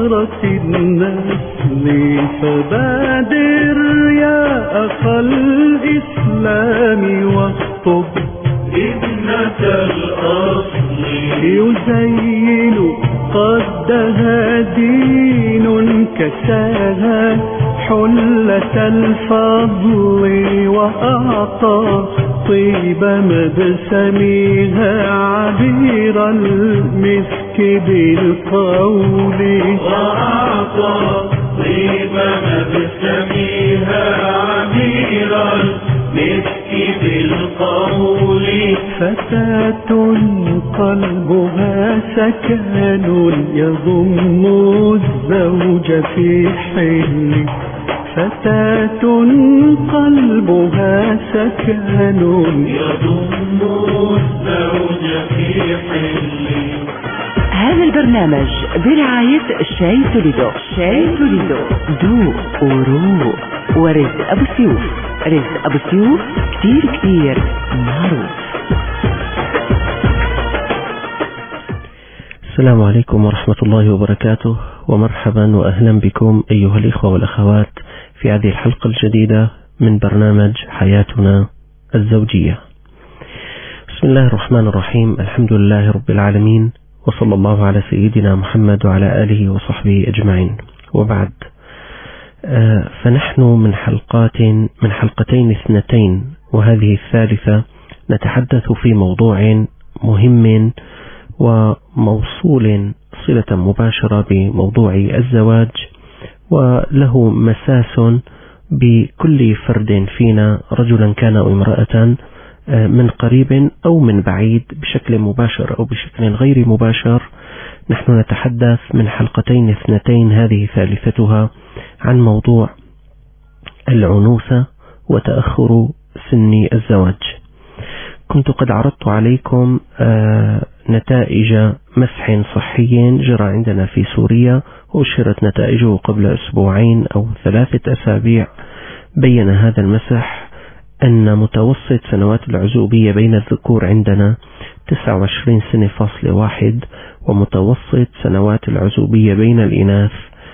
ثغرة النسل فبادر يا أخا الإسلام واخطب ابنة الأصل يزين قدها دين كساها حلة الفضل وأعطى طيب مبسمها عبير المسك بالقول وأعطى طيب مبسمها عبير المسك بالقول فتاة قلبها سكن يضم الزوج في حل فتاة قلبها سكن يضم الزوج في حل. هذا البرنامج برعاية شاي توليدو. شاي توليدو ذوق وروق. ورزق أبو سيوف. رزق أبو سيوف كتير معروف. السلام عليكم ورحمة الله وبركاته، ومرحبا وأهلا بكم أيها الإخوة والأخوات في هذه الحلقة الجديدة من برنامج حياتنا الزوجية. بسم الله الرحمن الرحيم، الحمد لله رب العالمين، وصلى الله على سيدنا محمد وعلى آله وصحبه أجمعين، وبعد. فنحن من حلقتين اثنتين وهذه الثالثة نتحدث في موضوع مهم وموصول صلة مباشرة بموضوع الزواج، وله مساس بكل فرد فينا رجلا كان أو امرأة، من قريب أو من بعيد، بشكل مباشر أو بشكل غير مباشر. نحن نتحدث من حلقتين اثنتين هذه ثالثتها عن موضوع العنوسة وتأخر سن الزواج. كنت قد عرضت عليكم نتائج مسح صحي جرى عندنا في سوريا، وأشرت نتائجه قبل أسبوعين أو 3 أسابيع. بين هذا المسح أن متوسط سنوات العزوبية بين الذكور عندنا 29 سنة فاصل 1، ومتوسط سنوات العزوبية بين الإناث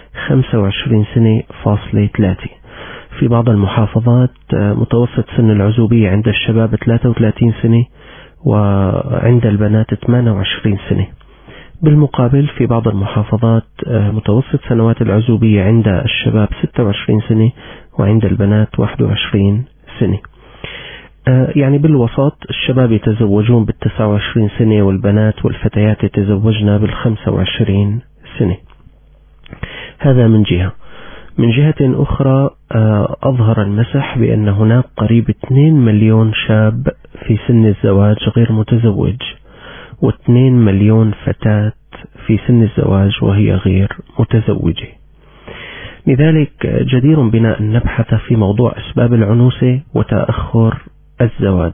25 سنة فاصل 3. في بعض المحافظات متوسط سن العزوبية عند الشباب 33 سنة، وعند البنات 28 سنة. بالمقابل في بعض المحافظات متوسط سنوات العزوبية عند الشباب 26 سنة، وعند البنات 21 سنة. يعني بالوسط الشباب يتزوجون بال29 سنة، والبنات والفتيات يتزوجن بال25 سنة. هذا من جهة. من جهة أخرى أظهر المسح بأن هناك قريب 2 مليون شاب في سن الزواج غير متزوج، و2 مليون فتاة في سن الزواج وهي غير متزوجة. لذلك جدير بنا أن نبحث في موضوع أسباب العنوسة وتأخر الزواج.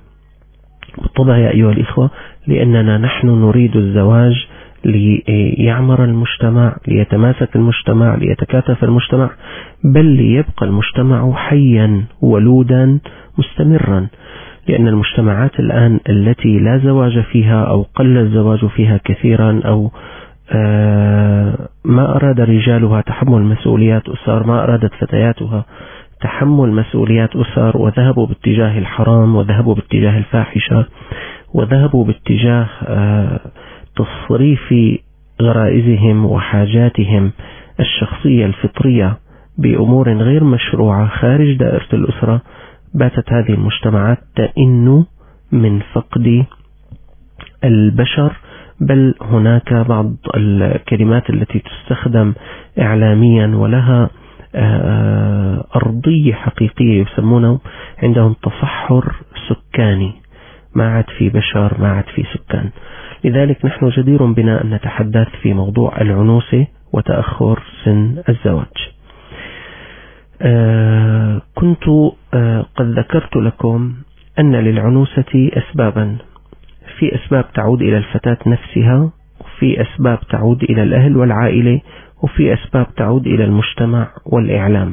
بالطبع يا أيها الإخوة، لأننا نحن نريد الزواج ليعمر المجتمع، ليتماسك المجتمع، ليتكاتف المجتمع، بل ليبقى المجتمع حيا ولودا مستمرا. لأن المجتمعات الآن التي لا زواج فيها أو قل الزواج فيها كثيرا، أو ما أراد رجالها تحمل مسؤوليات أسر، ما أرادت فتياتها تحمل مسؤوليات أسر، وذهبوا باتجاه الحرام، وذهبوا باتجاه الفاحشة، وذهبوا باتجاه تصريف غرائزهم وحاجاتهم الشخصية الفطرية بأمور غير مشروعة خارج دائرة الأسرة. باتت هذه المجتمعات تئن من فقد البشر، بل هناك بعض الكلمات التي تستخدم إعلاميا ولها أرضية حقيقية، يسمونه عندهم تصحر سكاني، ما عاد في بشر، ما عاد في سكان. لذلك نحن جدير بنا أن نتحدث في موضوع العنوسة وتأخر سن الزواج. كنت قد ذكرت لكم أن للعنوسة أسبابا. في أسباب تعود إلى الفتاة نفسها، وفي أسباب تعود إلى الأهل والعائلة، وفي أسباب تعود إلى المجتمع والإعلام.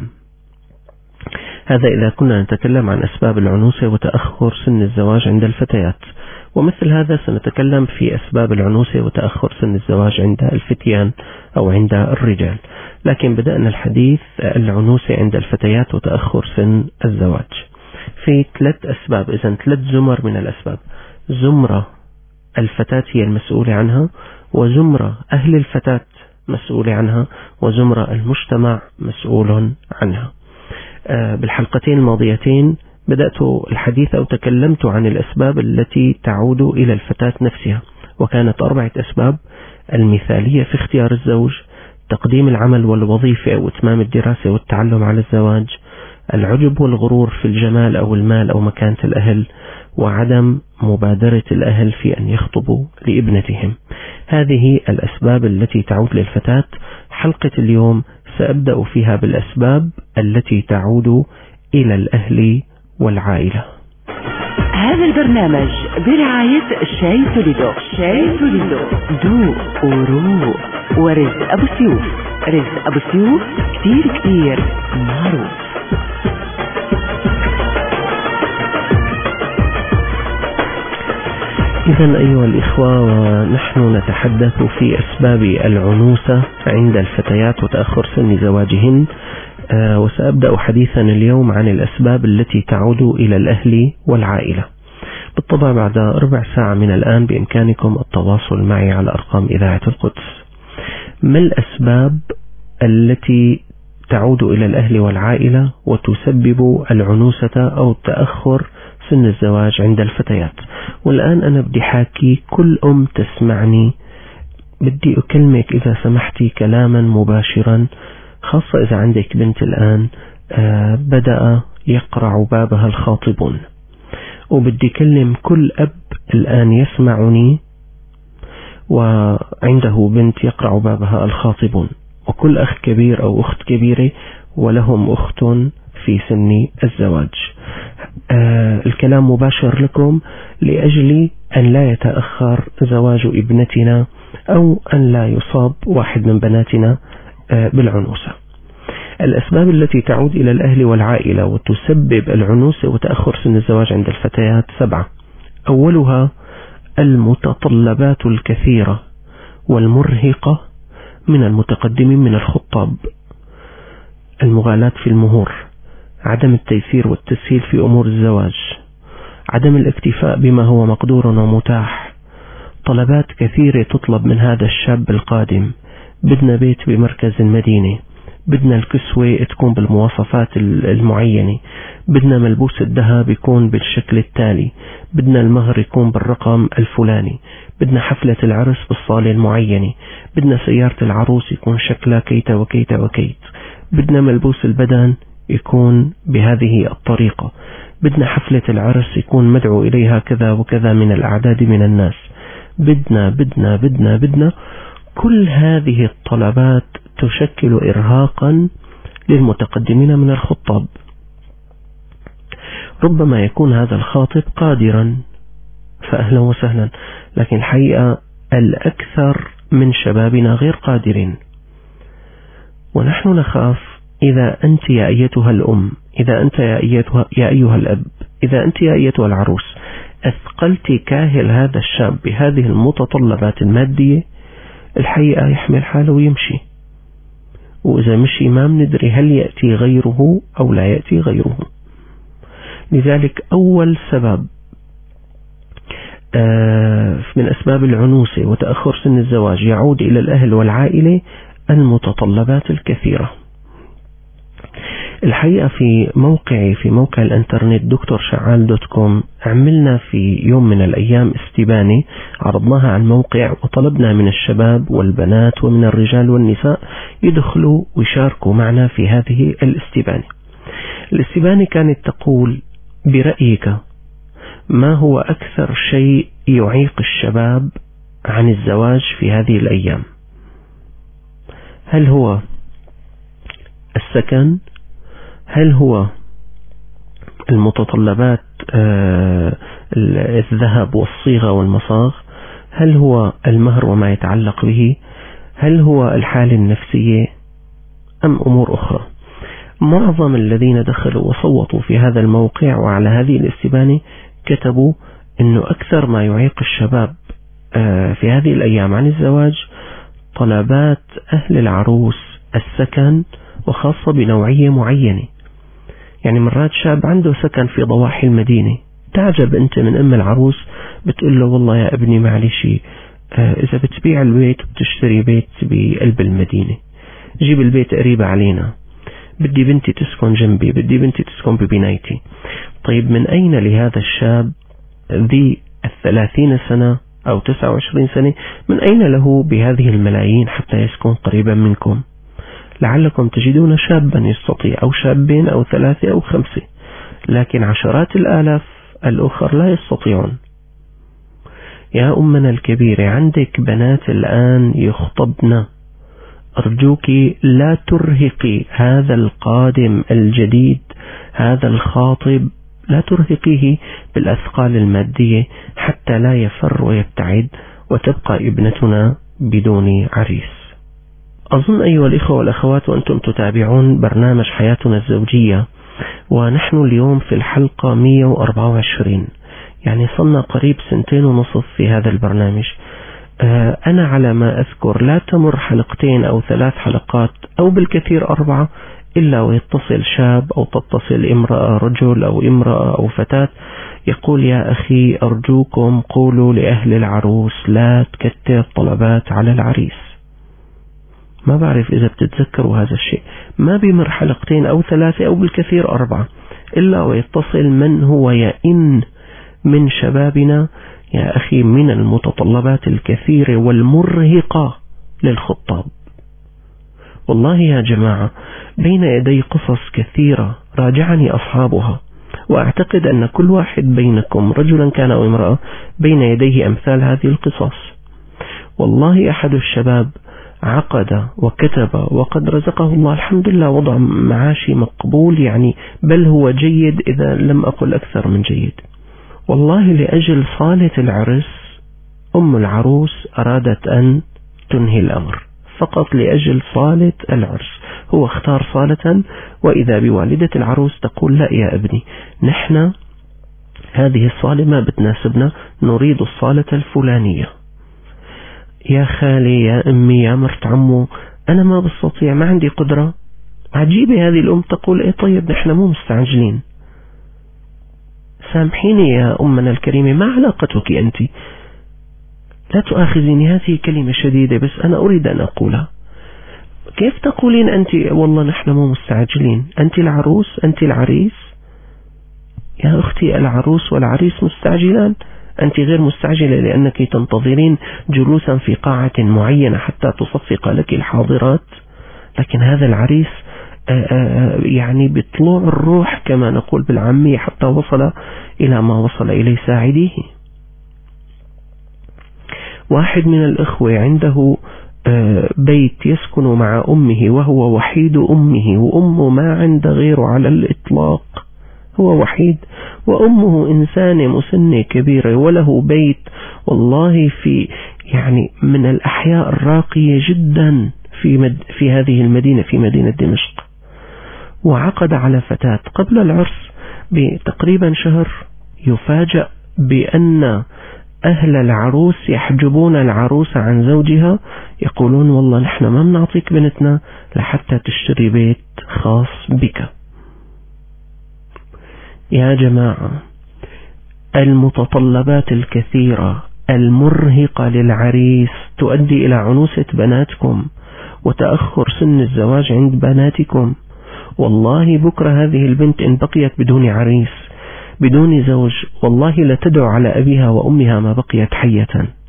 هذا إذا كنا نتكلم عن أسباب العنوسة وتأخر سن الزواج عند الفتيات. ومثل هذا سنتكلم في أسباب العنوسة وتأخر سن الزواج عند الفتيان أو عند الرجال، لكن بدأنا الحديث العنوسة عند الفتيات وتأخر سن الزواج في 3 أسباب، إذن 3 زمر من الأسباب. زمرة الفتاة هي المسؤولة عنها، وزمرة أهل الفتاة مسؤولة عنها، وزمرة المجتمع مسؤول عنها. بالحلقتين الماضيتين بدأت الحديث أو تكلمت عن الأسباب التي تعود إلى الفتاة نفسها، وكانت 4 أسباب: المثالية في اختيار الزوج، تقديم العمل والوظيفة أو إتمام الدراسة والتعلم على الزواج، العجب والغرور في الجمال أو المال أو مكانة الأهل، وعدم مبادرة الأهل في أن يخطبوا لابنتهم. هذه الأسباب التي تعود للفتاة. حلقة اليوم سأبدأ فيها بالأسباب التي تعود إلى الأهل والعائلة. هذا البرنامج برعاية شاي توليدو. شاي توليدو ذوق وروق، ورزق أبو سيوف. رزق أبو سيوف كتير معروف. إذن أيها الإخوة، ونحن نتحدث في أسباب العنوسة عند الفتيات وتأخر سن زواجهن، وسأبدأ حديثنا اليوم عن الأسباب التي تعود إلى الأهل والعائلة. بالطبع بعد 4 ساعة من الآن بإمكانكم التواصل معي على أرقام إذاعة القدس. ما الأسباب التي تعود إلى الأهل والعائلة وتسبب العنوسة أو تأخر سن الزواج عند الفتيات؟ والآن أنا بدي حاكي، كل أم تسمعني بدي أكلمك إذا سمحتي كلاما مباشرا، خاصة إذا عندك بنت الآن بدأ يقرع بابها الخاطبون، وبدي كلم كل أب الآن يسمعني وعنده بنت يقرع بابها الخاطبون، وكل أخ كبير أو أخت كبيرة ولهم أخت في سن الزواج. الكلام مباشر لكم لأجل أن لا يتأخر زواج ابنتنا أو أن لا يصاب واحد من بناتنا بالعنوسة. الأسباب التي تعود إلى الأهل والعائلة وتسبب العنوسة وتأخر سن الزواج عند الفتيات 7. أولها المتطلبات الكثيرة والمرهقة من المتقدمين من الخطاب، المغالاة في المهور، عدم التيسير والتسهيل في أمور الزواج، عدم الاكتفاء بما هو مقدور ومتاح، طلبات كثيرة تطلب من هذا الشاب القادم. بدنا بيت بمركز المدينة، بدنا الكسوة تكون بالمواصفات المعينة، بدنا ملبوس الذهب يكون بالشكل التالي، بدنا المهر يكون بالرقم الفلاني، بدنا حفلة العرس بالصالة المعينة، بدنا سيارة العروس يكون شكلها كيت وكيت وكيت، بدنا ملبوس البدن يكون بهذه الطريقة، بدنا حفلة العرس يكون مدعو إليها كذا وكذا من الأعداد من الناس، بدنا بدنا بدنا بدنا. كل هذه الطلبات تشكل إرهاقا للمتقدمين من الخطاب. ربما يكون هذا الخاطب قادرا فأهلا وسهلا، لكن الحقيقة الأكثر من شبابنا غير قادرين، ونحن نخاف إذا أنت يا أيتها الأم، إذا أنت يا أيها الأب، إذا أنت يا أيتها العروس أثقلت كاهل هذا الشاب بهذه المتطلبات المادية، الحقيقة يحمل حاله ويمشي، وإذا مشي ما بندري هل يأتي غيره أو لا يأتي غيره. لذلك أول سبب من أسباب العنوسة وتأخر سن الزواج يعود إلى الأهل والعائلة المتطلبات الكثيرة. الحقيقة في موقع الانترنت دكتورشعال.com عملنا في يوم من الأيام استبانة عرضناها على الموقع، وطلبنا من الشباب والبنات ومن الرجال والنساء يدخلوا ويشاركوا معنا في هذه الاستبانة. الاستبانة كانت تقول: برأيك ما هو أكثر شيء يعيق الشباب عن الزواج في هذه الأيام؟ هل هو السكن؟ هل هو المتطلبات الذهب والصيغة والمصاغ؟ هل هو المهر وما يتعلق به؟ هل هو الحالة النفسية أم أمور أخرى؟ معظم الذين دخلوا وصوتوا في هذا الموقع وعلى هذه الاستبانة كتبوا أنه أكثر ما يعيق الشباب في هذه الأيام عن الزواج طلبات أهل العروس السكن، وخاصة بنوعية معينة. يعني مرات شاب عنده سكن في ضواحي المدينة، تعجب أنت من أم العروس بتقول له والله يا ابني معلش إذا بتبيع البيت وبتشتري بيت بقلب المدينة، جيب البيت قريبة علينا، بدي بنتي تسكن جنبي، بدي بنتي تسكن ببنايتي. طيب من أين لهذا الشاب ذي 30 سنة أو 29 سنة، من أين له بهذه الملايين حتى يسكن قريبا منكم؟ لعلكم تجدون شابا يستطيع، أو شابين أو 3 أو 5، لكن عشرات الآلاف الأخر لا يستطيعون. يا أمنا الكبيرة، عندك بنات الآن يخطبن، أرجوك لا ترهقي هذا القادم الجديد، هذا الخاطب، لا ترهقيه بالأثقال المادية حتى لا يفر ويبتعد وتبقى ابنتنا بدون عريس. أظن أيها الإخوة والأخوات وأنتم تتابعون برنامج حياتنا الزوجية، ونحن اليوم في الحلقة 124، يعني صلنا قريب 2.5 في هذا البرنامج. أنا على ما أذكر لا تمر 2 أو 3 حلقات أو بالكثير 4 إلا ويتصل شاب أو تتصل امرأة، رجل أو امرأة أو فتاة، يقول يا أخي أرجوكم قولوا لأهل العروس لا تكتر طلبات على العريس. ما بعرف إذا بتتذكروا هذا الشيء، ما بمر 2 أو 3 أو بالكثير 4 إلا ويتصل من هو يئن من شبابنا يا أخي من المتطلبات الكثيرة والمرهقة للخطاب. والله يا جماعة بين يدي قصص كثيرة راجعني أصحابها، وأعتقد أن كل واحد بينكم رجلا كان أو امرأة بين يديه أمثال هذه القصص. والله أحد الشباب عقد وكتب وقد رزقه الله الحمد لله وضع معاشي مقبول، يعني بل هو جيد إذا لم أقل أكثر من جيد. والله لأجل صالة العرس أم العروس أرادت أن تنهي الأمر، فقط لأجل صالة العرس هو اختار صالة، وإذا بوالدة العروس تقول لا يا ابني نحن هذه الصالة ما بتناسبنا، نريد الصالة الفلانية. يا خالي يا أمي يا مرت عمو أنا ما بستطيع، ما عندي قدرة. عجيبة هذه الأم تقول إيه طيب نحن مو مستعجلين. سامحيني يا أمنا الكريمة، ما علاقتك أنت؟ لا تؤاخذيني، هذه كلمة شديدة بس أنا أريد أن أقولها. كيف تقولين أنت والله نحن مو مستعجلين؟ أنت العروس أنت العريس. يا أختي العروس والعريس مستعجلان، أنت غير مستعجلة لأنك تنتظرين جلوسا في قاعة معينة حتى تصفق لك الحاضرات، لكن هذا العريس يعني بطلوع الروح كما نقول بالعامية حتى وصل إلى ما وصل إليه ساعديه. واحد من الإخوة عنده بيت يسكن مع أمه وهو وحيد أمه، وأمه ما عنده غيره على الإطلاق، هو وحيد، وأمه إنسانة مسنة كبيرة وله بيت والله في يعني من الأحياء الراقية جدا في هذه المدينة، في مدينة دمشق. وعقد على فتاة قبل العرس بتقريبا شهر، يفاجأ بأن أهل العروس يحجبون العروس عن زوجها، يقولون والله نحن ما بنعطيك بنتنا لحتى تشتري بيت خاص بك. يا جماعة المتطلبات الكثيرة المرهقة للعريس تؤدي إلى عنوسة بناتكم وتأخر سن الزواج عند بناتكم. والله بكرة هذه البنت إن بقيت بدون عريس بدون زوج والله لتدعو على أبيها وأمها ما بقيت حية.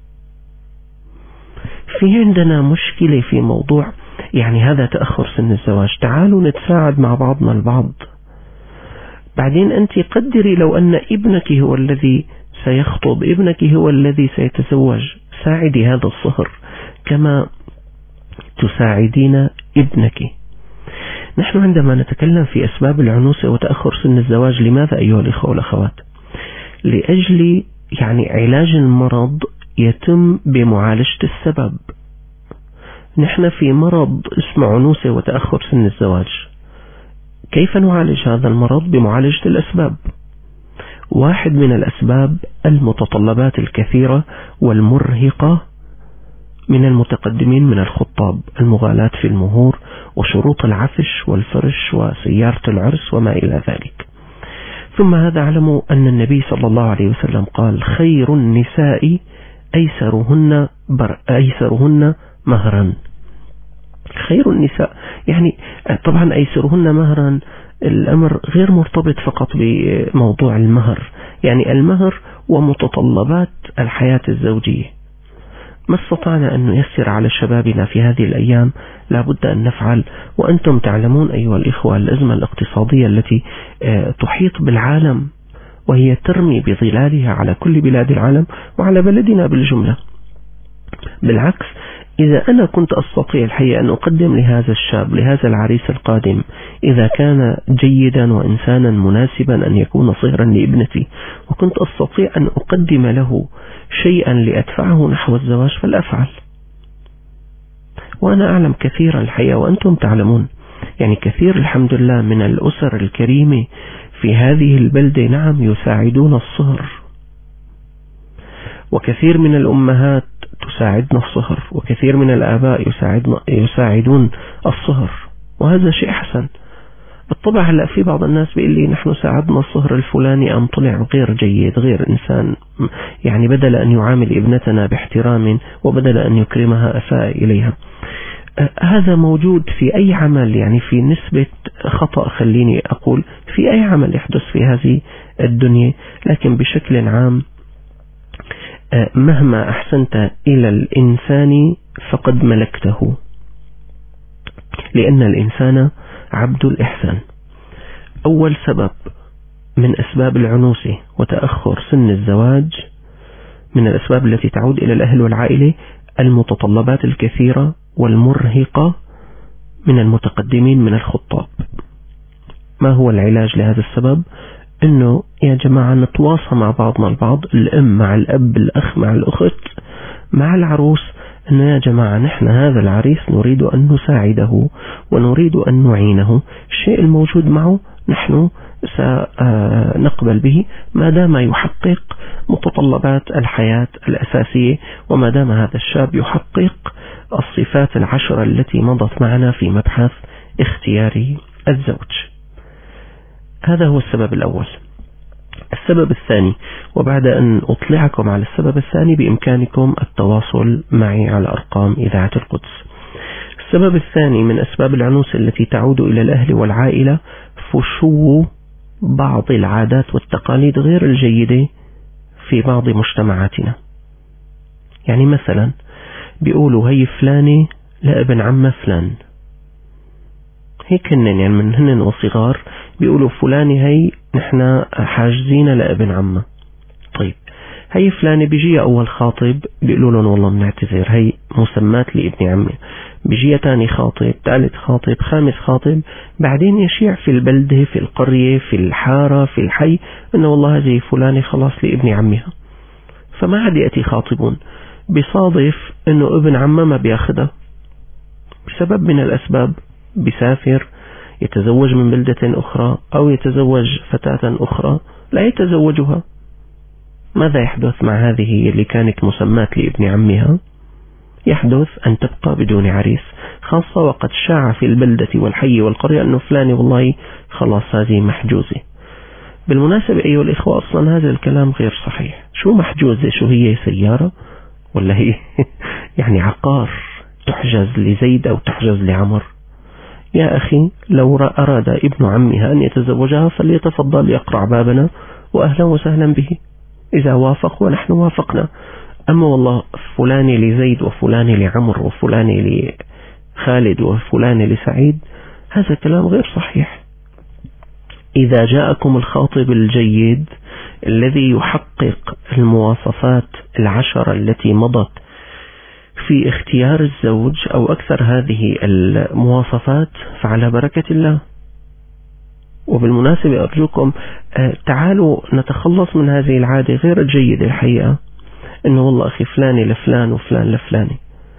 في عندنا مشكلة في موضوع يعني هذا تأخر سن الزواج، تعالوا نتساعد مع بعضنا البعض. بعدين أنت قدري لو أن ابنك هو الذي سيخطب، ابنك هو الذي سيتزوج، ساعدي هذا الصهر كما تساعدين ابنك. نحن عندما نتكلم في أسباب العنوسة وتأخر سن الزواج، لماذا أيها الإخوة والأخوات؟ لأجل يعني علاج المرض يتم بمعالجة السبب. نحن في مرض اسمه عنوسة وتأخر سن الزواج، كيف نعالج هذا المرض؟ بمعالجة الأسباب. واحد من الأسباب المتطلبات الكثيرة والمرهقة من المتقدمين من الخطاب، المغالاة في المهور وشروط العفش والفرش وسيارة العرس وما إلى ذلك. ثم هذا اعلموا أن النبي صلى الله عليه وسلم قال: خير النساء أيسرهن مهرا. خير النساء يعني طبعا أيسرهن مهرا، الأمر غير مرتبط فقط بموضوع المهر، يعني المهر ومتطلبات الحياة الزوجية. ما استطعنا أن نيسر على شبابنا في هذه الأيام لابد أن نفعل. وأنتم تعلمون أيها الإخوة الأزمة الاقتصادية التي تحيط بالعالم وهي ترمي بظلالها على كل بلاد العالم وعلى بلدنا بالجملة. بالعكس، إذا أنا كنت أستطيع الحقيقة أن أقدم لهذا الشاب، لهذا العريس القادم، إذا كان جيدا وإنسانا مناسبا أن يكون صهرا لابنتي، وكنت أستطيع أن أقدم له شيئا لأدفعه نحو الزواج فلأفعل. وأنا أعلم كثيرا الحقيقة وأنتم تعلمون، يعني كثير الحمد لله من الأسر الكريمة في هذه البلدة نعم يساعدون الصهر، وكثير من الأمهات تساعدنا الصهر، وكثير من الآباء يساعدون الصهر، وهذا شيء حسن. بالطبع هلأ في بعض الناس بيقول لي نحن ساعدنا الصهر الفلاني أم طلع غير جيد، غير إنسان، يعني بدل أن يعامل ابنتنا باحترام وبدل أن يكرمها أساء إليها. هذا موجود في أي عمل، يعني في نسبة خطأ خليني أقول في أي عمل يحدث في هذه الدنيا، لكن بشكل عام مهما أحسنت إلى الإنسان فقد ملكته، لأن الإنسان عبد الإحسان. أول سبب من أسباب العنوسة وتأخر سن الزواج من الأسباب التي تعود إلى الأهل والعائلة المتطلبات الكثيرة والمرهقة من المتقدمين من الخطاب. ما هو العلاج لهذا السبب؟ إنه يا جماعة نتواصى مع بعضنا البعض، الأم مع الأب، الأخ مع الأخت مع العروس، إنه يا جماعة نحن هذا العريس نريد أن نساعده ونريد أن نعينه، الشيء الموجود معه نحن سنقبل به ما دام يحقق متطلبات الحياة الأساسية، وما دام هذا الشاب يحقق الصفات العشرة التي مضت معنا في مبحث اختيار الزوج. هذا هو السبب الأول. السبب الثاني، وبعد أن أطلعكم على السبب الثاني بإمكانكم التواصل معي على أرقام إذاعة القدس. السبب الثاني من أسباب العنوسة التي تعود إلى الأهل والعائلة فشو بعض العادات والتقاليد غير الجيدة في بعض مجتمعاتنا. يعني مثلا بيقولوا هي فلانة لابن عم فلان، هيك يعني من هن وصغار بيقولوا فلانة هي نحن حاجزين لابن عمه. طيب هي فلانة بيجي أول خاطب بيقولوا لهم والله بنعتذر هي مسمات لابن عمي، بيجي تاني خاطب، ثالث خاطب، خامس خاطب، بعدين يشيع في البلدة، في القرية، في الحارة، في الحي إنه والله هذه فلانة خلاص لابن عمها. فما عاد يأتي خاطبون، بصادف إنه ابن عمه ما بياخدها بسبب من الأسباب، بيسافر يتزوج من بلدة أخرى أو يتزوج فتاة أخرى لا يتزوجها. ماذا يحدث مع هذه اللي كانت مسمات لابن عمها؟ يحدث أن تبقى بدون عريس، خاصة وقد شاع في البلدة والحي والقرية أنه فلاني والله خلاص هذه محجوزة. بالمناسبة أيها الإخوة أصلا هذا الكلام غير صحيح. شو محجوزة؟ شو هي سيارة ولا هي يعني عقار تحجز لزيد أو تحجز لعمر؟ يا أخي لو أراد ابن عمها أن يتزوجها فليتفضل يقرع بابنا وأهلا وسهلا به، إذا وافق ونحن وافقنا. أما والله فلان لزيد وفلان لعمر وفلان لخالد وفلان لسعيد، هذا كلام غير صحيح. إذا جاءكم الخاطب الجيد الذي يحقق المواصفات العشرة التي مضت في اختيار الزوج أو أكثر هذه المواصفات فعلى بركة الله. وبالمناسبة أرجوكم تعالوا نتخلص من هذه العادة غير الجيدة الحقيقة، إنه والله أخي فلاني لفلان وفلان لفلاني.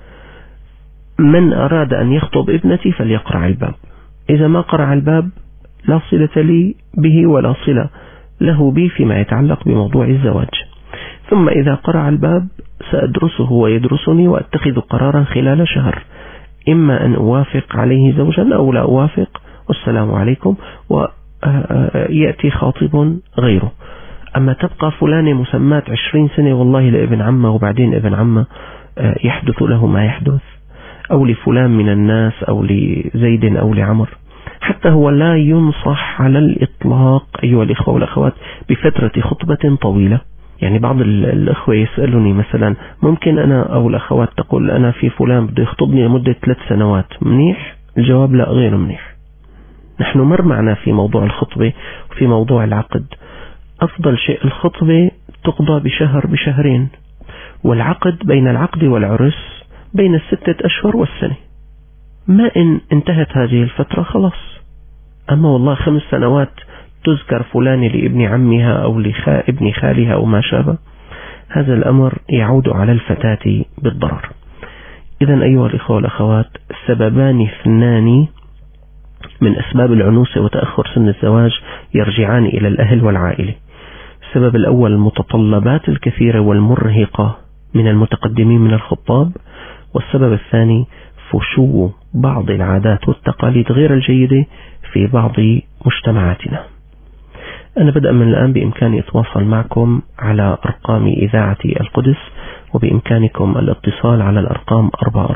من أراد أن يخطب ابنتي فليقرع الباب، إذا ما قرع الباب لا صلة لي به ولا صلة له بي فيما يتعلق بموضوع الزواج. ثم إذا قرع الباب سأدرسه ويدرسني وأتخذ قرارا خلال شهر، إما أن أوافق عليه زوجا أو لا أوافق، والسلام عليكم، ويأتي خاطب غيره. أما تبقى فلان مسمات 20 سنة والله لابن عمه، وبعدين ابن عمه يحدث له ما يحدث، أو لفلان من الناس أو لزيد أو لعمر، حتى هو لا ينصح على الإطلاق أيها الإخوة والأخوات بفترة خطبة طويلة. يعني بعض الأخوة يسألني مثلا ممكن أنا أو الأخوات تقول أنا في فلان بده يخطبني لمدة 3 سنوات، منيح؟ الجواب لا، غير منيح. نحن مر معنا في موضوع الخطبة وفي موضوع العقد، أفضل شيء الخطبة تقضى بشهر بشهرين، والعقد بين العقد والعرس بين 6 أشهر والسنة. ما إن انتهت هذه الفترة خلاص. أما والله 5 سنوات تذكر فلان لابن عمها أو لابن خالها أو ما شابه، هذا الأمر يعود على الفتاة بالضرر. إذن أيها الإخوة والأخوات، سببان 2 من أسباب العنوسة وتأخر سن الزواج يرجعان إلى الأهل والعائلة. السبب الأول المتطلبات الكثيرة والمرهقة من المتقدمين من الخطاب، والسبب الثاني فشو بعض العادات والتقاليد غير الجيدة في بعض مجتمعاتنا. أنا بدأ من الآن بإمكاني أتواصل معكم على أرقام إذاعة القدس، وبإمكانكم الاتصال على الأرقام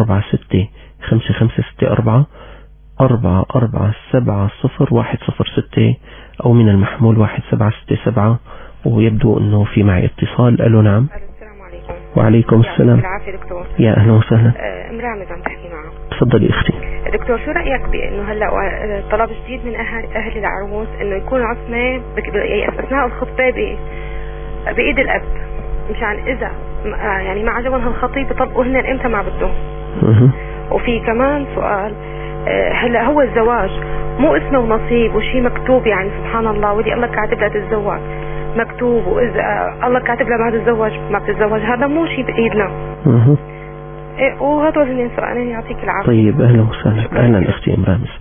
446-5564 4470106 أو من المحمول 1767. ويبدو أنه في معي اتصال. ألو نعم. السلام عليكم. وعليكم السلام. العافية دكتور. يا أهلا وسهلا. رامز عم تحكي معه. تفضلي أختي. دكتور شو رأيك بأنه هلا طلب جديد من أهل العروس إنه يكون عصمة أثناء الخطبة بإيد الأب، مشان إذا يعني ما عجبهم هالخطيب يطبقوا هن إمتى ما بدهم. وفي كمان سؤال، هلا هو الزواج مو اسمه ونصيب وشي مكتوب، يعني سبحان الله، ودي الله كاتب لها تتزوج مكتوب، وإذا الله كاتب لها ما تتزوج ما بتتزوج، هذا مو شي بإيدنا. وهذول هن سؤالين، يعطيك العافية. طيب أهلا وسهلا. أهلا أختي أم رامز.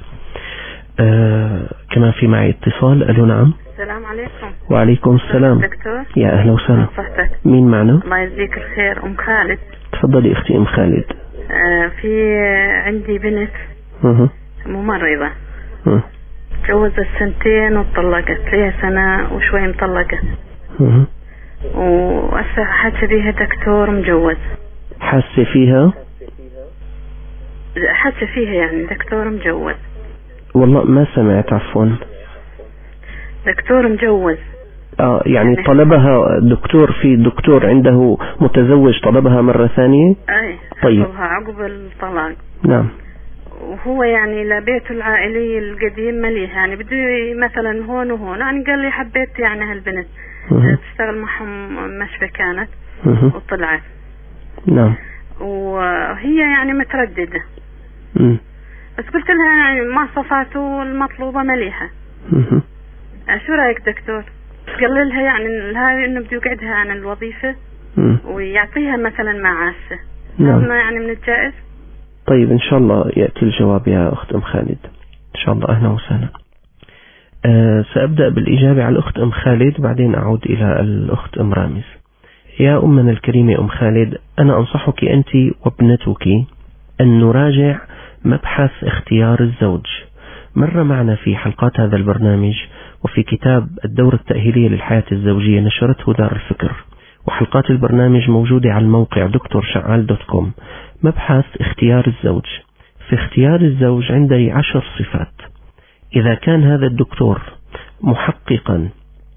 كمان في معي اتصال. ألو نعم. السلام عليكم. وعليكم السلام. دكتور. يا أهلا وسهلا. صحتك. مين معنا؟ الله يجزيك الخير. أم خالد. تفضلي أختي أم خالد. في عندي بنت ممرضة، تجوزت 2 وطلقت، لها 1 سنة وشوي مطلقة، وهسه حاسة بيها دكتور مجوز. حاسة فيها يعني دكتور مجوز. والله ما سمعت، عفوا. دكتور مجوز. يعني طلبها دكتور، في دكتور عنده متزوج طلبها مرة ثانية. اي طيب. طلبها عقب الطلاق. نعم. وهو يعني لبيته العائلي القديم مليح، يعني بده مثلا هون وهون، يعني قال لي حبيت يعني هالبنت تشتغل معهم مشفى كانت وطلعت. نعم. وهي يعني مترددة. بس قلت لها يعني مواصفاته المطلوبة مليحة. شو رأيك دكتور؟ قال لها يعني هاي انه بده يقعدها عن الوظيفة ويعطيها مثلا معاشة. نعم. يعني من الجائز. طيب إن شاء الله يأتي الجواب يا أخت أم خالد إن شاء الله. أهلا وسهلا. سأبدأ بالإجابة على الأخت أم خالد، بعدين أعود إلى الأخت أم رامز. يا أمنا الكريمة أم خالد، أنا أنصحك أنت وابنتك أن نراجع مبحث اختيار الزوج. مر معنا في حلقات هذا البرنامج وفي كتاب الدورة التأهيلية للحياة الزوجية نشرته دار الفكر، وحلقات البرنامج موجودة على الموقع دكتورشعال.com. مبحث اختيار الزوج. في اختيار الزوج عندي 10 صفات. إذا كان هذا الدكتور محققا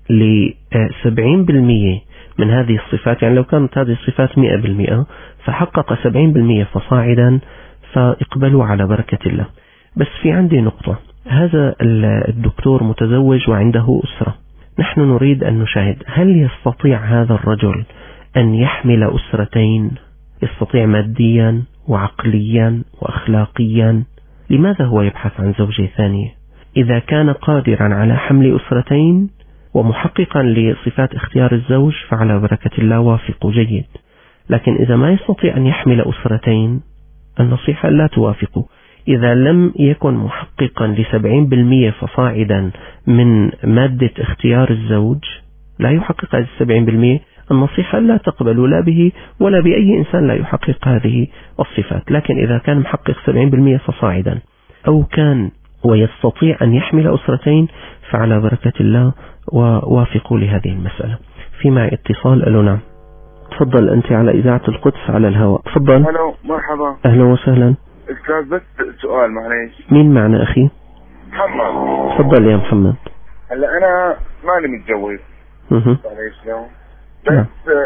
ل70% من هذه الصفات، يعني لو كانت هذه الصفات 100% فحقق 70% فصاعدا، فاقبلوا على بركة الله. بس في عندي نقطة، هذا الدكتور متزوج وعنده أسرة. نحن نريد أن نشاهد هل يستطيع هذا الرجل أن يحمل أسرتين؟ يستطيع ماديا وعقليا وأخلاقيا؟ لماذا هو يبحث عن زوجة ثانية؟ إذا كان قادرا على حمل أسرتين ومحققا لصفات اختيار الزوج فعلى بركة الله وافقوا، جيد. لكن إذا ما يستطيع أن يحمل أسرتين، النصيحة لا توافقوا. إذا لم يكن محققا ل70% فصاعدا من مادة اختيار الزوج، لا يحقق هذه 70%، النصيحة لا تقبل لا به ولا بأي إنسان لا يحقق هذه الصفات. لكن إذا كان محقق 70% فصاعدا أو كان ويستطيع أن يحمل أسرتين فعلى بركة الله ووافقوا لهذه المسألة. في معي اتصال. ألو نعم، تفضل أنت على إذاعة القدس على الهواء، تفضل. ألو مرحبا. أهلا وسهلا. أستاذ بس سؤال معليش. مين معنا أخي؟ محمد. تفضل يا محمد. هلا أنا ماني متجوز. معليش لو بس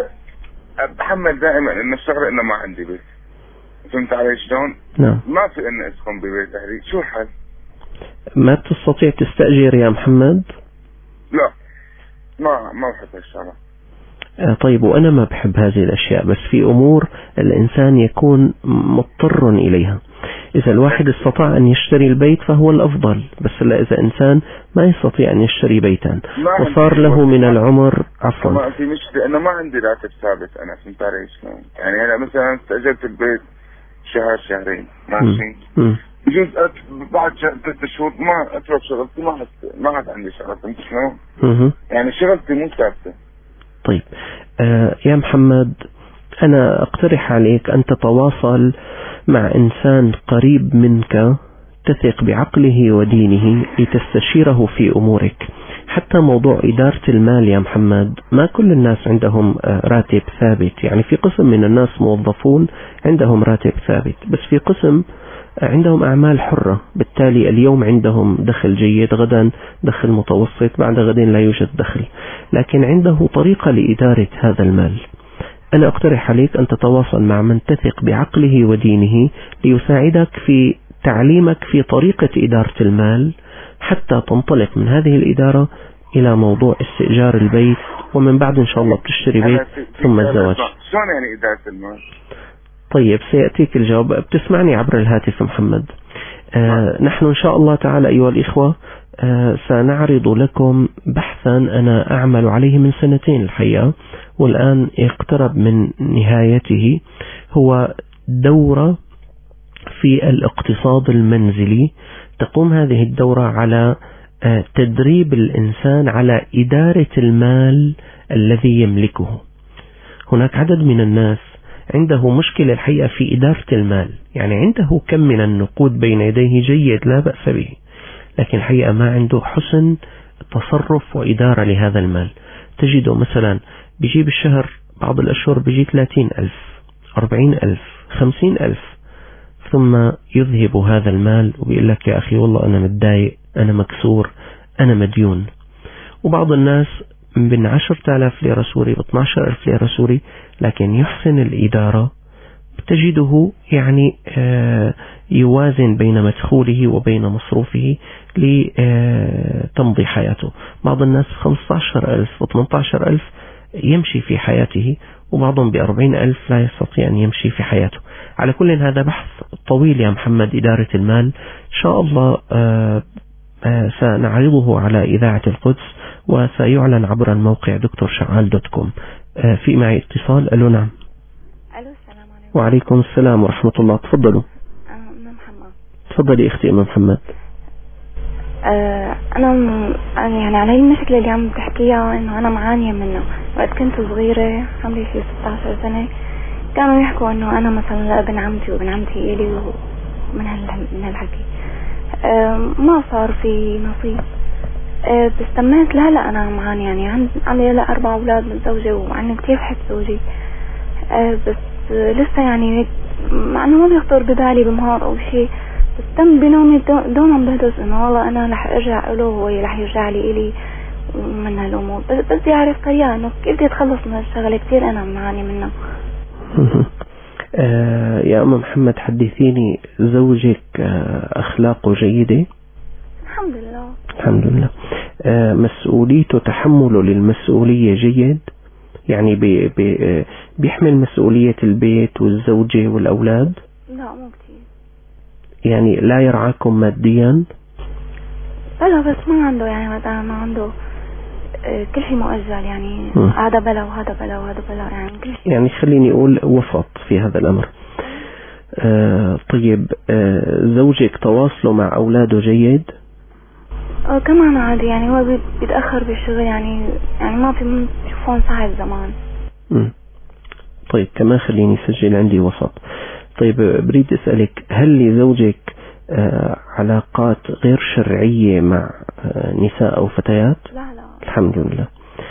بحمل دائما إن الشغلة إنه ما عندي بيت. فهمت علي شلون؟ نعم. ما في إني أسكن ببيت أهلي، شو الحل؟ ما تستطيع تستأجر يا محمد؟ لا ما بحب هالشغلة. طيب، وأنا ما بحب هذه الأشياء، بس في أمور الإنسان يكون مضطر إليها. إذا الواحد استطاع أن يشتري البيت فهو الأفضل، بس إذا إنسان ما يستطيع أن يشتري بيتا وصار له من العمر عفوا. ما في مشكلة إنه ما عندي راتب ثابت أنا. فهمت علي شلون؟ يعني أنا مثلا استأجرت البيت شهر شهرين ماشي. يجوز بعد 3 شهور ما اترك شغلتي، ما عاد عندي شغل. فهمت شلون؟ يعني شغلتي مو ثابتة. طيب يا محمد، أنا أقترح عليك أن تتواصل مع إنسان قريب منك تثق بعقله ودينه لتستشيره في أمورك. حتى موضوع إدارة المال يا محمد، ما كل الناس عندهم راتب ثابت. يعني في قسم من الناس موظفون عندهم راتب ثابت، بس في قسم عندهم أعمال حرة، بالتالي اليوم عندهم دخل جيد، غدا دخل متوسط، بعد غدين لا يوجد دخل، لكن عنده طريقة لإدارة هذا المال. أنا أقترح عليك أن تتواصل مع من تثق بعقله ودينه ليساعدك في تعليمك في طريقة إدارة المال، حتى تنطلق من هذه الإدارة إلى موضوع استئجار البيت، ومن بعد إن شاء الله بتشتري بيت ثم الزواج. شلون يعني إدارة المال؟ طيب سيأتيك الجواب. بتسمعني عبر الهاتف محمد؟ نحن إن شاء الله تعالى أيها الإخوة سنعرض لكم بحثا أنا أعمل عليه من 2 الحقيقة، والآن يقترب من نهايته. هو دورة في الاقتصاد المنزلي. تقوم هذه الدورة على تدريب الإنسان على إدارة المال الذي يملكه. هناك عدد من الناس عنده مشكلة الحقيقة في إدارة المال، يعني عنده كم من النقود بين يديه جيد لا بأس به، لكن الحقيقة ما عنده حسن تصرف وإدارة لهذا المال. تجده مثلا بيجيب الشهر بعض الأشهر بيجي 30,000 40,000 50,000، ثم يذهب هذا المال وبيقول لك يا أخي والله أنا متضايق، أنا مكسور، أنا مديون. وبعض الناس من 10,000 ليرة سوري ب 12,000 ليرة سوري، لكن يحسن الإدارة، تجده يعني يوازن بين مدخوله وبين مصروفه لتمضي حياته. بعض الناس 15,000 و 18,000 يمشي في حياته، وبعضهم ب40,000 لا يستطيع أن يمشي في حياته. على كل هذا بحث طويل يا محمد، إدارة المال إن شاء الله سنعرضه على إذاعة القدس وسيعلن عبر الموقع drsha'al.com. في معي اتصال. ألو نعم. ألو السلام عليكم. وعليكم السلام ورحمة الله، تفضلوا. محمد. تفضلي اختي أم محمد. أنا يعني علي المشكلة اللي عم تحكيها إنه أنا معانية منه. وقت كنت صغيرة عمري في 16 سنة كانوا يحكوا إنه أنا مثلا لابن عمتي وابن عمتي إلي من هالحكي ما صار في نصيب. بس تميت لا أنا معاني، يعني عندي 4 أولاد متزوجة وعني كتير بحب زوجي. بس لسه يعني مع إنه ما بيخطر ببالي بمهار أو شيء، بس تم بنومي دوما بهدس إنه والله أنا رح أرجع له وهو رح يرجع لي إلي من هالأمور. بس بدي أعرف طريقة إنه كيف بدي أتخلص من هالشغلة، كتير أنا معاني منه. يا أم محمد حدثيني، زوجك أخلاقه جيدة؟ الحمد لله. الحمد لله. مسؤوليته تحمله للمسؤولية جيد؟ يعني بيحمل مسؤولية البيت والزوجة والأولاد؟ لا مو كتير. يعني لا يرعاكم ماديا؟ لا بس ما عنده، يعني مثلا ما عنده كل شيء مؤجل، يعني هذا بلا وهذا بلا وهذا بلا، يعني كل شيء. يعني خليني أقول وسط في هذا الأمر. طيب زوجك تواصله مع أولاده جيد؟ كمان عادي يعني، هو بيتأخر بالشغل يعني ما في تليفون صعب زمان. طيب كمان خليني سجل عندي وسط. طيب بريد أسألك، هل لزوجك علاقات غير شرعية مع نساء أو فتيات؟ لا. الحمد لله.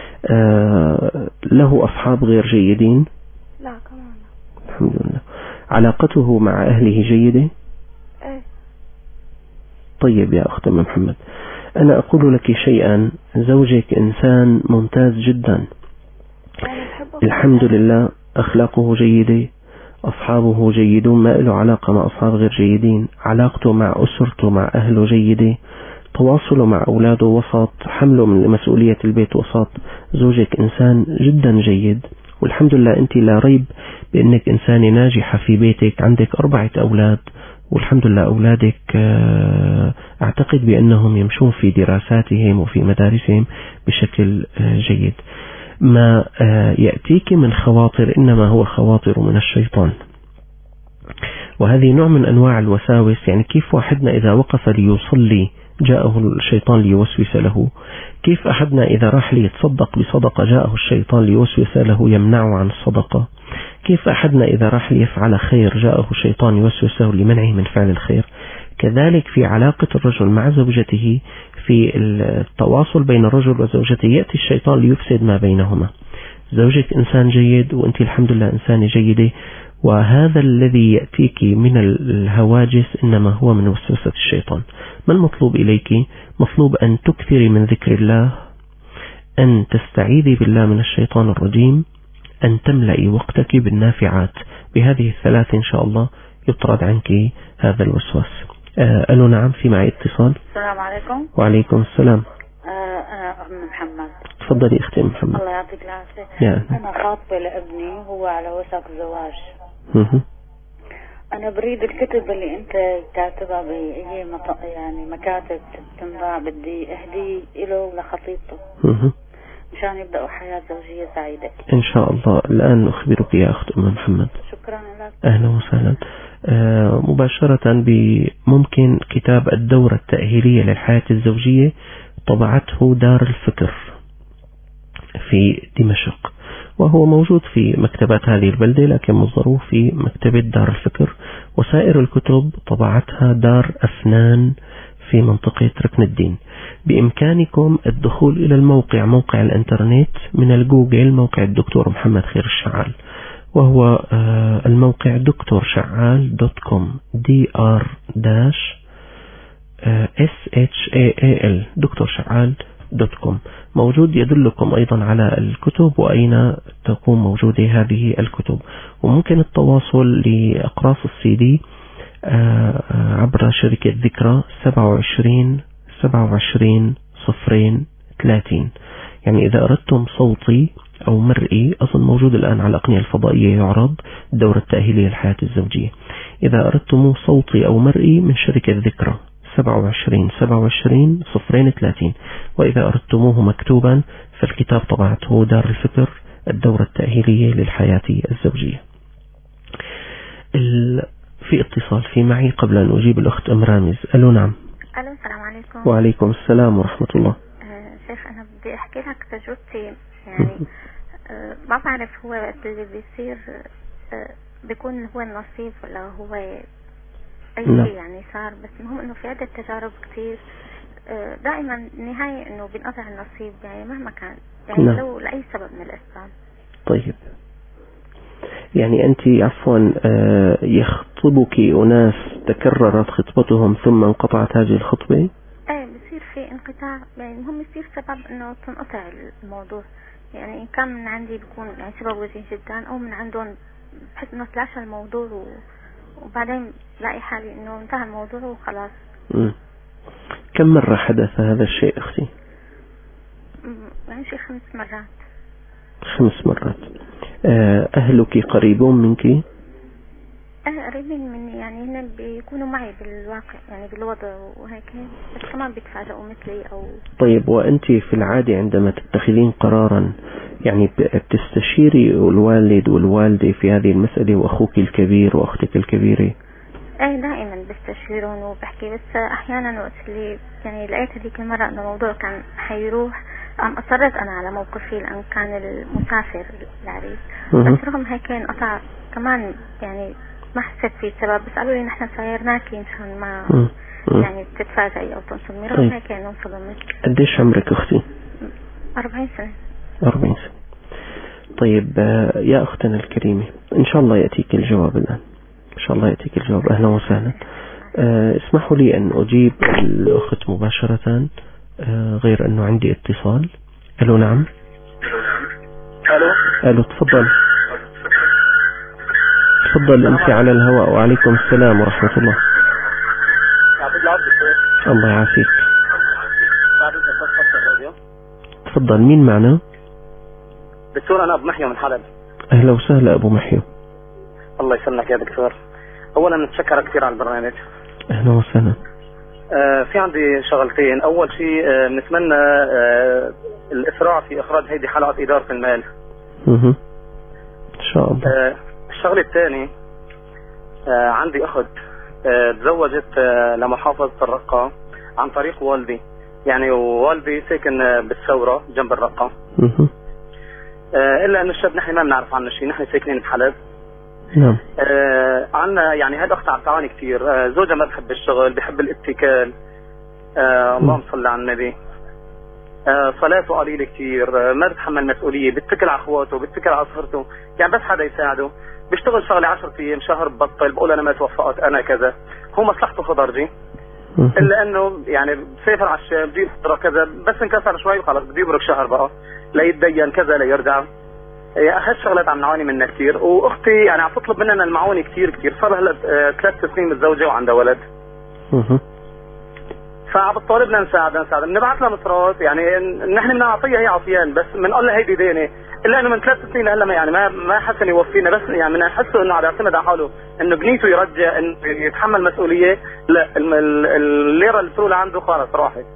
له أصحاب غير جيدين؟ لا كمان لا. الحمد لله. علاقته مع أهله جيدة؟ ايه. طيب يا أخت محمد، أنا أقول لك شيئا، زوجك إنسان ممتاز جدا، الحمد لله، أخلاقه جيدة، أصحابه جيدون، ما له علاقة مع أصحاب غير جيدين، علاقته مع أسرته مع أهله جيدة، تواصله مع أولاده وسط، حمله من مسؤولية البيت وسط. زوجك إنسان جدا جيد، والحمد لله أنت لا ريب بأنك إنسانة ناجحة في بيتك، عندك 4 أولاد، والحمد لله أولادك أعتقد بأنهم يمشون في دراساتهم وفي مدارسهم بشكل جيد. ما يأتيك من خواطر إنما هو خواطر من الشيطان، وهذه نوع من أنواع الوساوس. يعني كيف واحدنا إذا وقف ليصلي جاءه الشيطان ليوسوس له، كيف أحدنا إذا راح ليتصدق بصدقة جاءه الشيطان ليوسوس له يمنعه عن الصدقة، كيف أحدنا إذا راح ليفعل خير جاءه الشيطان يوسوس له لمنعه من فعل الخير. كذلك في علاقة الرجل مع زوجته، في التواصل بين الرجل وزوجته، يأتي الشيطان ليفسد ما بينهما. زوجك إنسان جيد وأنت الحمد لله إنسانة جيدة، وهذا الذي يأتيك من الهواجس إنما هو من وسوسة الشيطان. ما المطلوب إليك؟ مطلوب أن تكثري من ذكر الله، أن تستعيذي بالله من الشيطان الرجيم، أن تملئي وقتك بالنافعات. بهذه الثلاث إن شاء الله يطرد عنك هذا الوسواس. ألو نعم، في معي اتصال. السلام عليكم. وعليكم السلام. أنا أم محمد. تفضلي أختي محمد. الله يعطيك العافية. أنا خاطبة لابني وهو على وشك زواج. أنا بريد الكتب اللي أنت كاتبها بأي يعني مكاتب تنباع، بدي أهدي له لخطيبته مشان يبدأوا حياة زوجية سعيدة إن شاء الله. الآن أخبرك يا أخت أم محمد. شكرا لك. أهلا وسهلا. مباشرة بممكن كتاب الدورة التأهيلية للحياة الزوجية، طبعته دار الفكر في دمشق، وهو موجود في مكتبات هذه البلدة، لكن مصدره في مكتبة دار الفكر. وسائر الكتب طبعتها دار أفنان في منطقة ركن الدين. بإمكانكم الدخول إلى الموقع، موقع الإنترنت من الجوجل، موقع الدكتور محمد خير الشعال، وهو الموقع دكتورشعال.com dr-shal دكتورشعال.com. موجود يدلكم أيضا على الكتب وأين تكون موجودة هذه الكتب. وممكن التواصل لأقراص السي عبر شركة ذكرى 27 يعني إذا أردتم صوتي أو مرئي، أصلا موجود الآن على الأقنية الفضائية يعرض الدورة التأهيلية للحياة الزوجية. إذا أردتم صوتي أو مرئي من شركة ذكرى 27 وإذا أردتموه مكتوبا فالكتاب طبعته دار الفكر، الدورة التأهيلية للحياة الزوجية. في اتصال في معي قبل أن أجيب الأخت أم رامز. ألو نعم. ألو السلام عليكم. وعليكم السلام ورحمة الله. شيخ أنا بدي أحكي لك تجربتي، يعني ما بعرف هو وقت اللي بيصير بيكون هو النصيب ولا هو أي شيء يعني صار، بس المهم إنه في عدة تجارب كتير دائما النهاية إنه بينقطع النصيب، يعني مهما كان، يعني لو لأي سبب من الأسباب. طيب يعني أنت عفوا يخطبك أناس تكررت خطبتهم ثم انقطعت هذه الخطبة؟ ايه بصير في انقطاع، يعني المهم يصير سبب انه تنقطع الموضوع، يعني إن كان من عندي بيكون يعني سبب وجيه جدا، او من عندهم بحس انه تلاشى الموضوع وبعدين لاقي حالي انه انتهى الموضوع وخلاص. كم مرة حدث هذا الشيء أختي؟ يعني شيء 5 مرات. 5 مرات. أهلك قريبون منك؟ قريبين مني، يعني هنا بيكونوا معي بالواقع يعني بالوضع وهيك، بس كمان بيتفاجئوا مثلي أو. طيب وأنت في العادة عندما تتخذين قرارا يعني بتستشيري الوالد والوالدة في هذه المسألة وأخوك الكبير وأختك الكبيرة؟ ايه دائما بستشيرهم وبحكي، بس احيانا وقت اللي يعني لقيت هذيك المرة انه الموضوع كان حيروح اصرت انا على موقفي لان كان المسافر العريس، بس رغم هيك انقطع كمان يعني ما حسيت في سبب، بس قالوا لي نحن سايرناكي مشان ما يعني تتفاجئي او تنصدمي، رغم هيك انه انصدمت. قديش عمرك اختي؟ 40 سنة. 40 سنة. طيب يا اختنا الكريمة، ان شاء الله يأتيك الجواب الان، ان شاء الله يأتيك الجواب. اهلا وسهلا. اسمحوا لي ان اجيب الاخت مباشرة، غير انه عندي اتصال. الو نعم. الو تفضل. تفضل انت على الهواء. وعليكم السلام ورحمة الله. الله يعافيك. تفضل. مين معنا؟ دكتور انا ابو محيو من حلب. اهلا وسهلا ابو محيو. الله يسلمك يا دكتور. اولا نتشكر كثير على البرنامج. اهلا وسهلا. في عندي شغلتين. اول شيء بنتمنى الاسراع في اخراج هيدي حلقة ادارة المال. ان شاء الله. الشغله الثانيه، عندي اخت تزوجت لمحافظة الرقة عن طريق والدي، يعني والدي ساكن بالثورة جنب الرقة. الا ان الشاب نحن ما بنعرف عنه شيء، نحن ساكنين بحلب. نعم. عنا يعني هاد اخت عم تعاني كثير. زوجها ما بحب الشغل، بحب الاتكال. اللهم صل على النبي. صلاته قليله كثير، ما بتحمل مسؤوليه، بتكل على اخواته، بتكل على صهرته، يعني بس حدا يساعده. بيشتغل شغله 10 ايام شهر ببطل، بقول انا ما توفقت انا كذا. هو مصلحته خضرجي، الا انه يعني بسافر على الشام بده يحضر كذا، بس انكسر شوي وخلص بده يبرك شهر بقى ليتدين كذا ليرجع. هالشغلات عم نعاني منها كثير. واختي يعني عم تطلب مننا المعونه كثير، صار هلا 3 سنين متزوجه وعندها ولد. فعم بتطالبنا نساعدها، بنبعث لها مصروف، يعني نحن بنعطيها هي عطيان، بس بنقول لها هيدي دينه، الا انه من 3 سنين لهلا يعني ما حسن يوفينا، بس يعني بنحسه انه عم يعتمد على حاله، انه بنيته يرجع، انه يتحمل مسؤوليه. لا، الليره اللي بتقول عنده خلص راحت.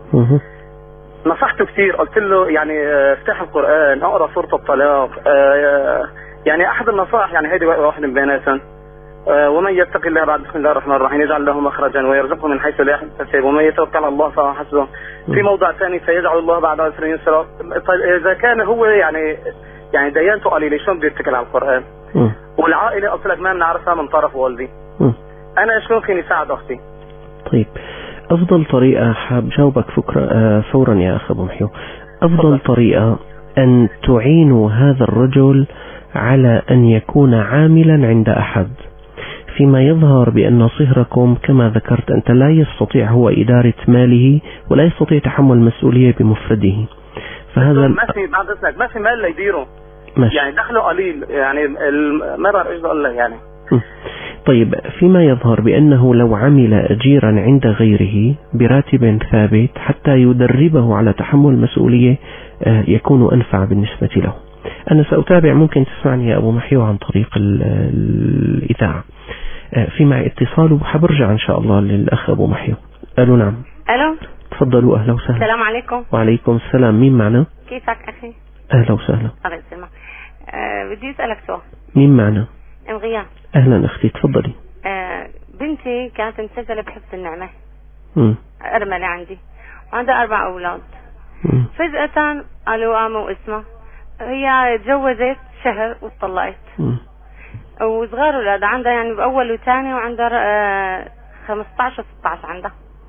نصحته كثير، قلت له يعني افتح القرآن، اقرا سورة الطلاق. يعني احد النصائح يعني هيدي واحد من بيناتهم. ومن يتق الله بعد بسم الله الرحمن الرحيم يجعل له مخرجا ويرزقه من حيث لا يحتسب ومن يتوكل على الله فهو حسبه. في موضع ثاني سيجعل الله بعد عسر يسرا. طيب اذا كان هو يعني ديانته قليله شلون بده يتكل على القرآن؟ والعائله قلت لك ما بنعرفها من طرف والدي. انا شلون فيني ساعد اختي؟ طيب أفضل طريقة، حاب جاوبك فورا يا أخ أبو محيو. أفضل طريقة أن تعينوا هذا الرجل على أن يكون عاملا عند أحد، فيما يظهر بأن صهركم كما ذكرت أنت لا يستطيع هو إدارة ماله ولا يستطيع تحمل مسؤولية بمفرده. فهذا ما في مال ليديره، يعني دخله قليل، يعني ما بعرف ايش بقول لك يعني. طيب فيما يظهر بأنه لو عمل أجيرا عند غيره براتب ثابت حتى يدربه على تحمل مسؤولية يكون أنفع بالنسبة له. أنا سأتابع، ممكن تسمعني يا أبو محيو عن طريق الإذاعة. في معي اتصال وحبرجع إن شاء الله للأخ أبو محيو. ألو نعم. ألو تفضلوا. أهلا وسهلا. السلام عليكم. وعليكم السلام. مين معنا؟ كيفك أخي؟ أهلا وسهلا. الله يسلمك. بدي أسألك سؤال. مين معنا؟ انغيان. أهلا أختي تفضلي. بنتي كانت مسجلة بحفظ النعمة. أرملة عندي وعندها 4 أولاد. فجأة قالوا قاموا اسمها، هي تجوزت شهر وطلقت. وصغار أولاد عندها يعني بأول وثاني، وعندها 15 و16 عندها.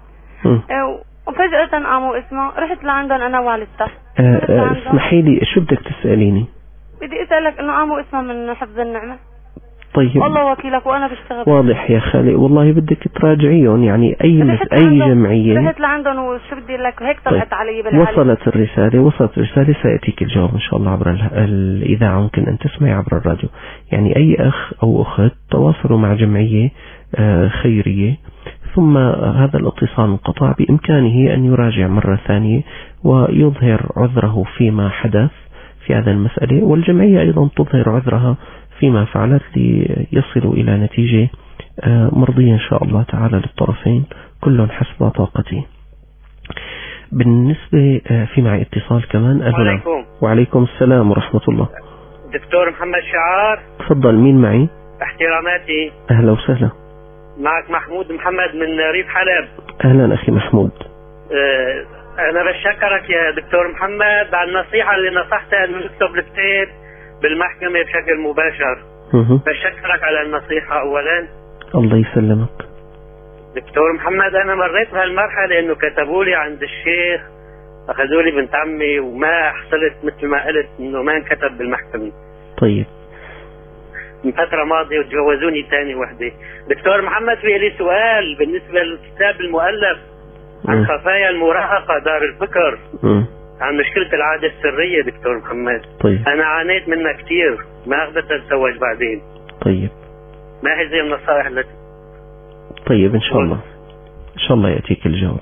وفجأة قاموا اسمها، رحت لعندهم أنا والدتها. اسمحي لي، شو بدك تسأليني؟ بدي أسألك إنه قاموا اسمها من حفظ النعمة. طيب والله وكيلك وأنا بشتغل. واضح يا خالي، والله بدك تراجعيهم، يعني أي جمعية. رحت لعندهم وشو بدي لك، هيك طلعت علي بالحالي. وصلت الرسالة، سيأتيك الجواب إن شاء الله عبر الإذاعة، ممكن أن تسمعي عبر الراديو. يعني أي أخ أو أخت تواصلوا مع جمعية خيرية ثم هذا الاتصال انقطع، بإمكانه أن يراجع مرة ثانية ويظهر عذره فيما حدث في هذا المسألة، والجمعية أيضا تظهر عذرها فيما فعلت ليصلوا إلى نتيجة مرضية إن شاء الله تعالى للطرفين، كل حسب طاقته. بالنسبة في معي اتصال كمان. عليكم. وعليكم السلام ورحمة الله. دكتور محمد شعار. تفضل، مين معي؟ احتراماتي. أهلا وسهلا. معك محمود محمد من ريف حلب. أهلا أخي محمود. أنا بشكرك يا دكتور محمد على النصيحة اللي نصحتها إنه نكتب الكتاب بالمحكمة بشكل مباشر. بشكرك على النصيحة أولا. الله يسلمك دكتور محمد. أنا مريت بهالمرحلة إنه كتبوا لي عند الشيخ، أخذوا لي بنت عمي وما حصلت مثل ما قلت إنه ما انكتب بالمحكمة. طيب. من فترة ماضية وتجوزوني تاني وحدة. دكتور محمد في لي سؤال بالنسبة للكتاب المؤلف عن خفايا المراهقة دار الفكر، عن مشكلة العادة السرية. دكتور محمد طيب. أنا عانيت منها كتير، ما قدرت أتزوج بعدين. طيب. ما هي زي النصائح التي طيب إن شاء الله إن شاء الله يأتيك الجواب.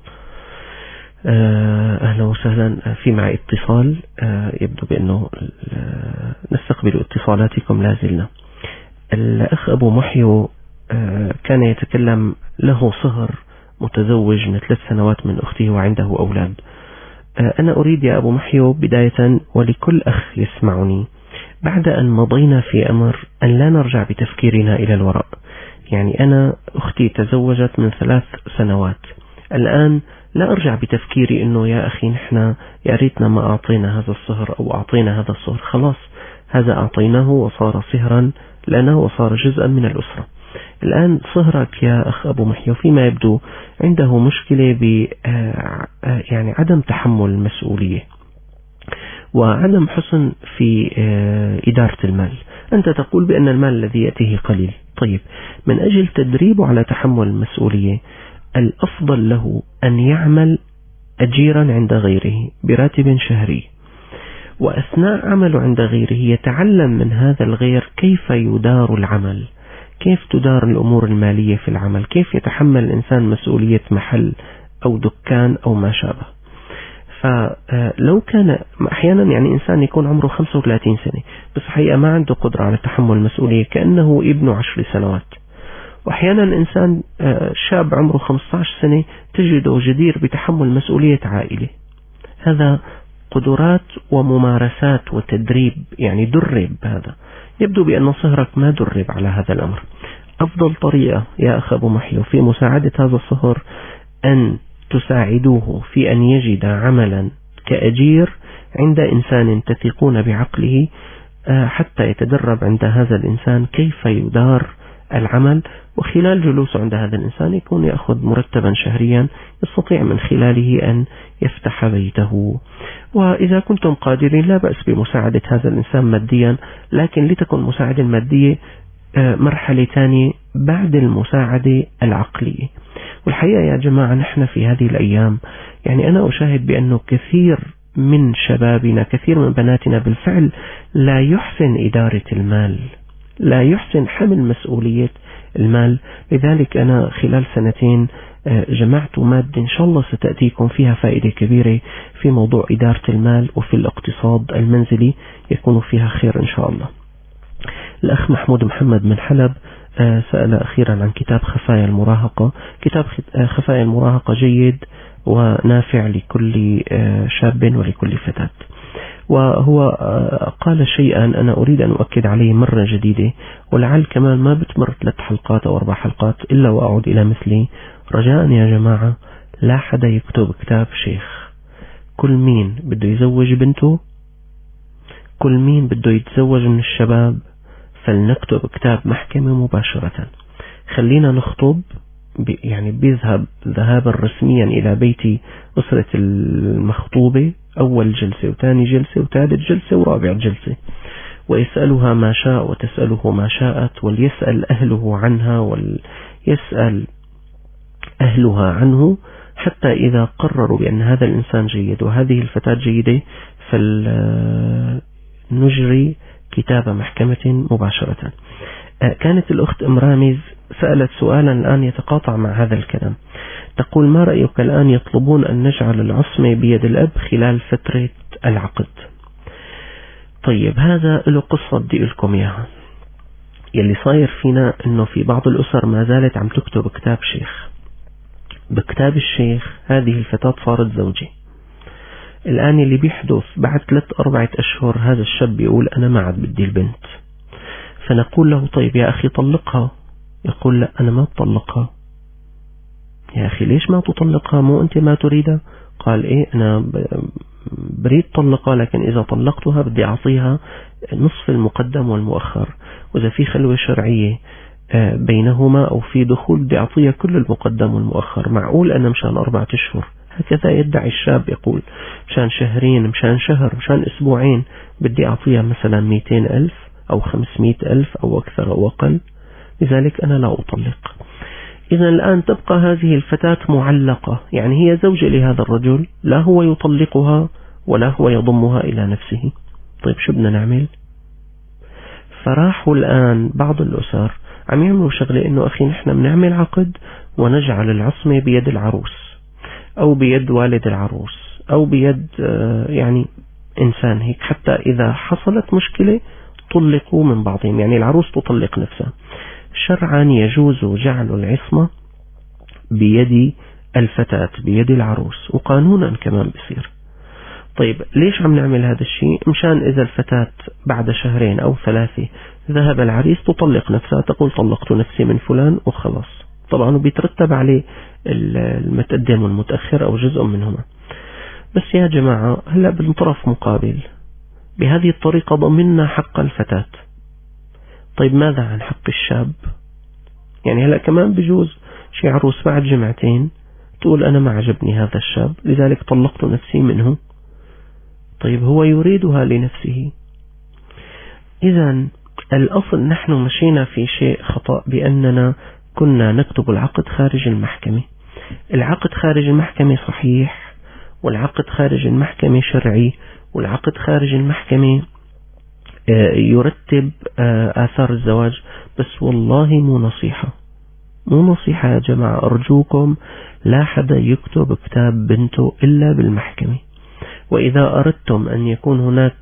أهلا وسهلا. في معي اتصال، يبدو بأنه نستقبل اتصالاتكم لازلنا. الأخ أبو محيو كان يتكلم، له صهر متزوج من 3 سنوات من أخته وعنده أولاد. أنا أريد يا أبو محيو بداية ولكل أخ يسمعني، بعد أن مضينا في أمر أن لا نرجع بتفكيرنا إلى الوراء. يعني أنا أختي تزوجت من 3 سنوات، الآن لا أرجع بتفكيري أنه يا أخي نحن يا ريتنا ما أعطينا هذا الصهر أو أعطينا هذا الصهر. خلاص هذا أعطيناه وصار صهرا لنا وصار جزءا من الأسرة. الآن صهرك يا أخ أبو محيو فيما يبدو عنده مشكلة ب يعني عدم تحمل المسؤولية وعدم حسن في إدارة المال. أنت تقول بأن المال الذي يأتيه قليل. طيب، من أجل تدريبه على تحمل المسؤولية الأفضل له أن يعمل أجيرا عند غيره براتب شهري، وأثناء عمله عند غيره يتعلم من هذا الغير كيف يدار العمل، كيف تدار الأمور المالية في العمل، كيف يتحمل الإنسان مسؤولية محل أو دكان أو ما شابه. فلو كان أحيانا يعني إنسان يكون عمره 35 سنة بس حقيقة ما عنده قدرة على تحمل المسؤولية كأنه ابنه 10 سنوات، وأحيانا إنسان شاب عمره 15 سنة تجده جدير بتحمل مسؤولية عائلة. هذا قدرات وممارسات وتدريب، يعني درب. هذا يبدو بأن صهرك ما درب على هذا الأمر. أفضل طريقة يا أخ أبو محيو في مساعدة هذا الصهر أن تساعدوه في أن يجد عملا كأجير عند إنسان تثقون بعقله، حتى يتدرب عند هذا الإنسان كيف يدار العمل، وخلال جلوسه عند هذا الإنسان يكون يأخذ مرتبا شهريا يستطيع من خلاله أن يفتح بيته. وإذا كنتم قادرين لا بأس بمساعدة هذا الإنسان ماديا، لكن لتكن مساعدة المادية مرحلة ثانية بعد المساعدة العقلية. والحقيقة يا جماعة نحن في هذه الأيام يعني أنا أشاهد بأنه كثير من شبابنا، كثير من بناتنا بالفعل لا يحسن إدارة المال، لا يحسن حمل مسؤولية المال. لذلك أنا خلال 2 جمعت مادة إن شاء الله ستأتيكم فيها فائدة كبيرة في موضوع إدارة المال وفي الاقتصاد المنزلي، يكون فيها خير إن شاء الله. الأخ محمود محمد من حلب سأل أخيرا عن كتاب خفايا المراهقة. كتاب خفايا المراهقة جيد ونافع لكل شاب ولكل فتاة. وهو قال شيئا أنا أريد أن أؤكد عليه مرة جديدة، ولعل كمان ما بتمر 3 حلقات أو 4 حلقات إلا وأعود إلى مثلي. رجاء يا جماعة لا حدا يكتب كتاب شيخ. كل مين بده يزوج بنته، كل مين بده يتزوج من الشباب، فلنكتب كتاب محكمة مباشرة. خلينا نخطب يعني بيذهب ذهابا رسميا إلى بيت أسرة المخطوبة، أول جلسة وثاني جلسة وثالث جلسة ورابع جلسة، ويسألها ما شاء وتسأله ما شاءت، وليسأل أهله عنها وليسأل أهلها عنه، حتى إذا قرروا بأن هذا الإنسان جيد وهذه الفتاة جيدة فلنجري كتاب محكمة مباشرة. كانت الأخت أم رامز سألت سؤالا الآن يتقاطع مع هذا الكلام. تقول: ما رأيك الآن يطلبون أن نجعل العصمة بيد الأب خلال فترة العقد؟ طيب هذا له قصة بدي لكم إياها. يلي صاير فينا إنه في بعض الأسر ما زالت عم تكتب كتاب شيخ، بكتاب الشيخ هذه الفتاة صارت زوجي. الآن اللي بيحدث بعد 3-4 أشهر هذا الشاب يقول أنا ما عاد بدي البنت، فنقول له طيب يا أخي طلقها. يقول لا أنا ما أطلقها. يا أخي ليش ما تطلقها؟ مو أنت ما تريدها؟ قال إيه أنا بريد طلقها، لكن إذا طلقتها بدي أعطيها نصف المقدم والمؤخر، وإذا في خلوة شرعية بينهما أو في دخول بدي أعطيها كل المقدم والمؤخر. معقول أنا مشان 4 أشهر؟ هكذا يدعي الشاب، يقول مشان 2 شهر، مشان شهر، مشان أسبوعين بدي أعطيها مثلا 200,000 أو 500,000 أو أكثر أو أقل، لذلك أنا لا أطلق. إذا الآن تبقى هذه الفتاة معلقة، يعني هي زوجة لهذا الرجل، لا هو يطلقها ولا هو يضمها إلى نفسه. طيب شو بدنا نعمل؟ فراحوا الآن بعض الأسر عم يعملوا شغلة إنه أخي نحن بنعمل عقد ونجعل العصمة بيد العروس أو بيد والد العروس أو بيد يعني إنسان هيك، حتى إذا حصلت مشكلة طلقوا من بعضهم، يعني العروس تطلق نفسها. شرعا يجوز جعل العصمة بيد الفتاة بيد العروس، وقانونا كمان بصير. طيب ليش عم نعمل هذا الشيء؟ مشان إذا الفتاة بعد 2 أو 3 ذهب العريس تطلق نفسها، تقول طلقت نفسي من فلان وخلاص. طبعا بيترتب عليه المتقدم والمتأخر أو جزء منهما. بس يا جماعة هلأ بالطرف مقابل بهذه الطريقة ضمننا حق الفتاة. طيب ماذا عن حق الشاب؟ يعني هلأ كمان بجوز شي عروس بعد 2 جمعة تقول أنا ما عجبني هذا الشاب لذلك طلقت نفسي منه. طيب هو يريدها لنفسه. إذن الأصل نحن مشينا في شيء خطأ بأننا كنا نكتب العقد خارج المحكمة. العقد خارج المحكمة صحيح، والعقد خارج المحكمة شرعي، والعقد خارج المحكمة يرتب آثار الزواج. بس والله مو نصيحة يا جماعة، أرجوكم لا حدا يكتب كتاب بنته إلا بالمحكمة. وإذا أردتم أن يكون هناك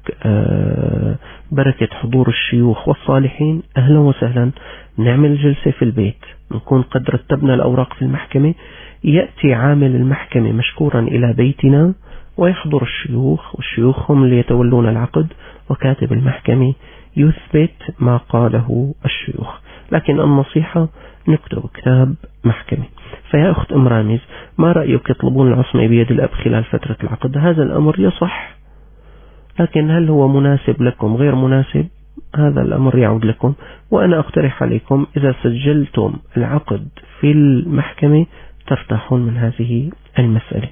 بركة حضور الشيوخ والصالحين أهلا وسهلا، نعمل جلسة في البيت، نكون قد رتبنا الأوراق في المحكمة، يأتي عامل المحكمة مشكورا إلى بيتنا ويحضر الشيوخ، والشيوخ هم اللي يتولون العقد، وكاتب المحكمة يثبت ما قاله الشيوخ. لكن النصيحة نكتب كتاب محكمة. فيا أخت أم رامز، ما رأيك يطلبون العصمة بيد الأب خلال فترة العقد؟ هذا الأمر يصح، لكن هل هو مناسب لكم غير مناسب؟ هذا الأمر يعود لكم. وأنا أقترح عليكم إذا سجلتم العقد في المحكمة ترتاحون من هذه المسألة.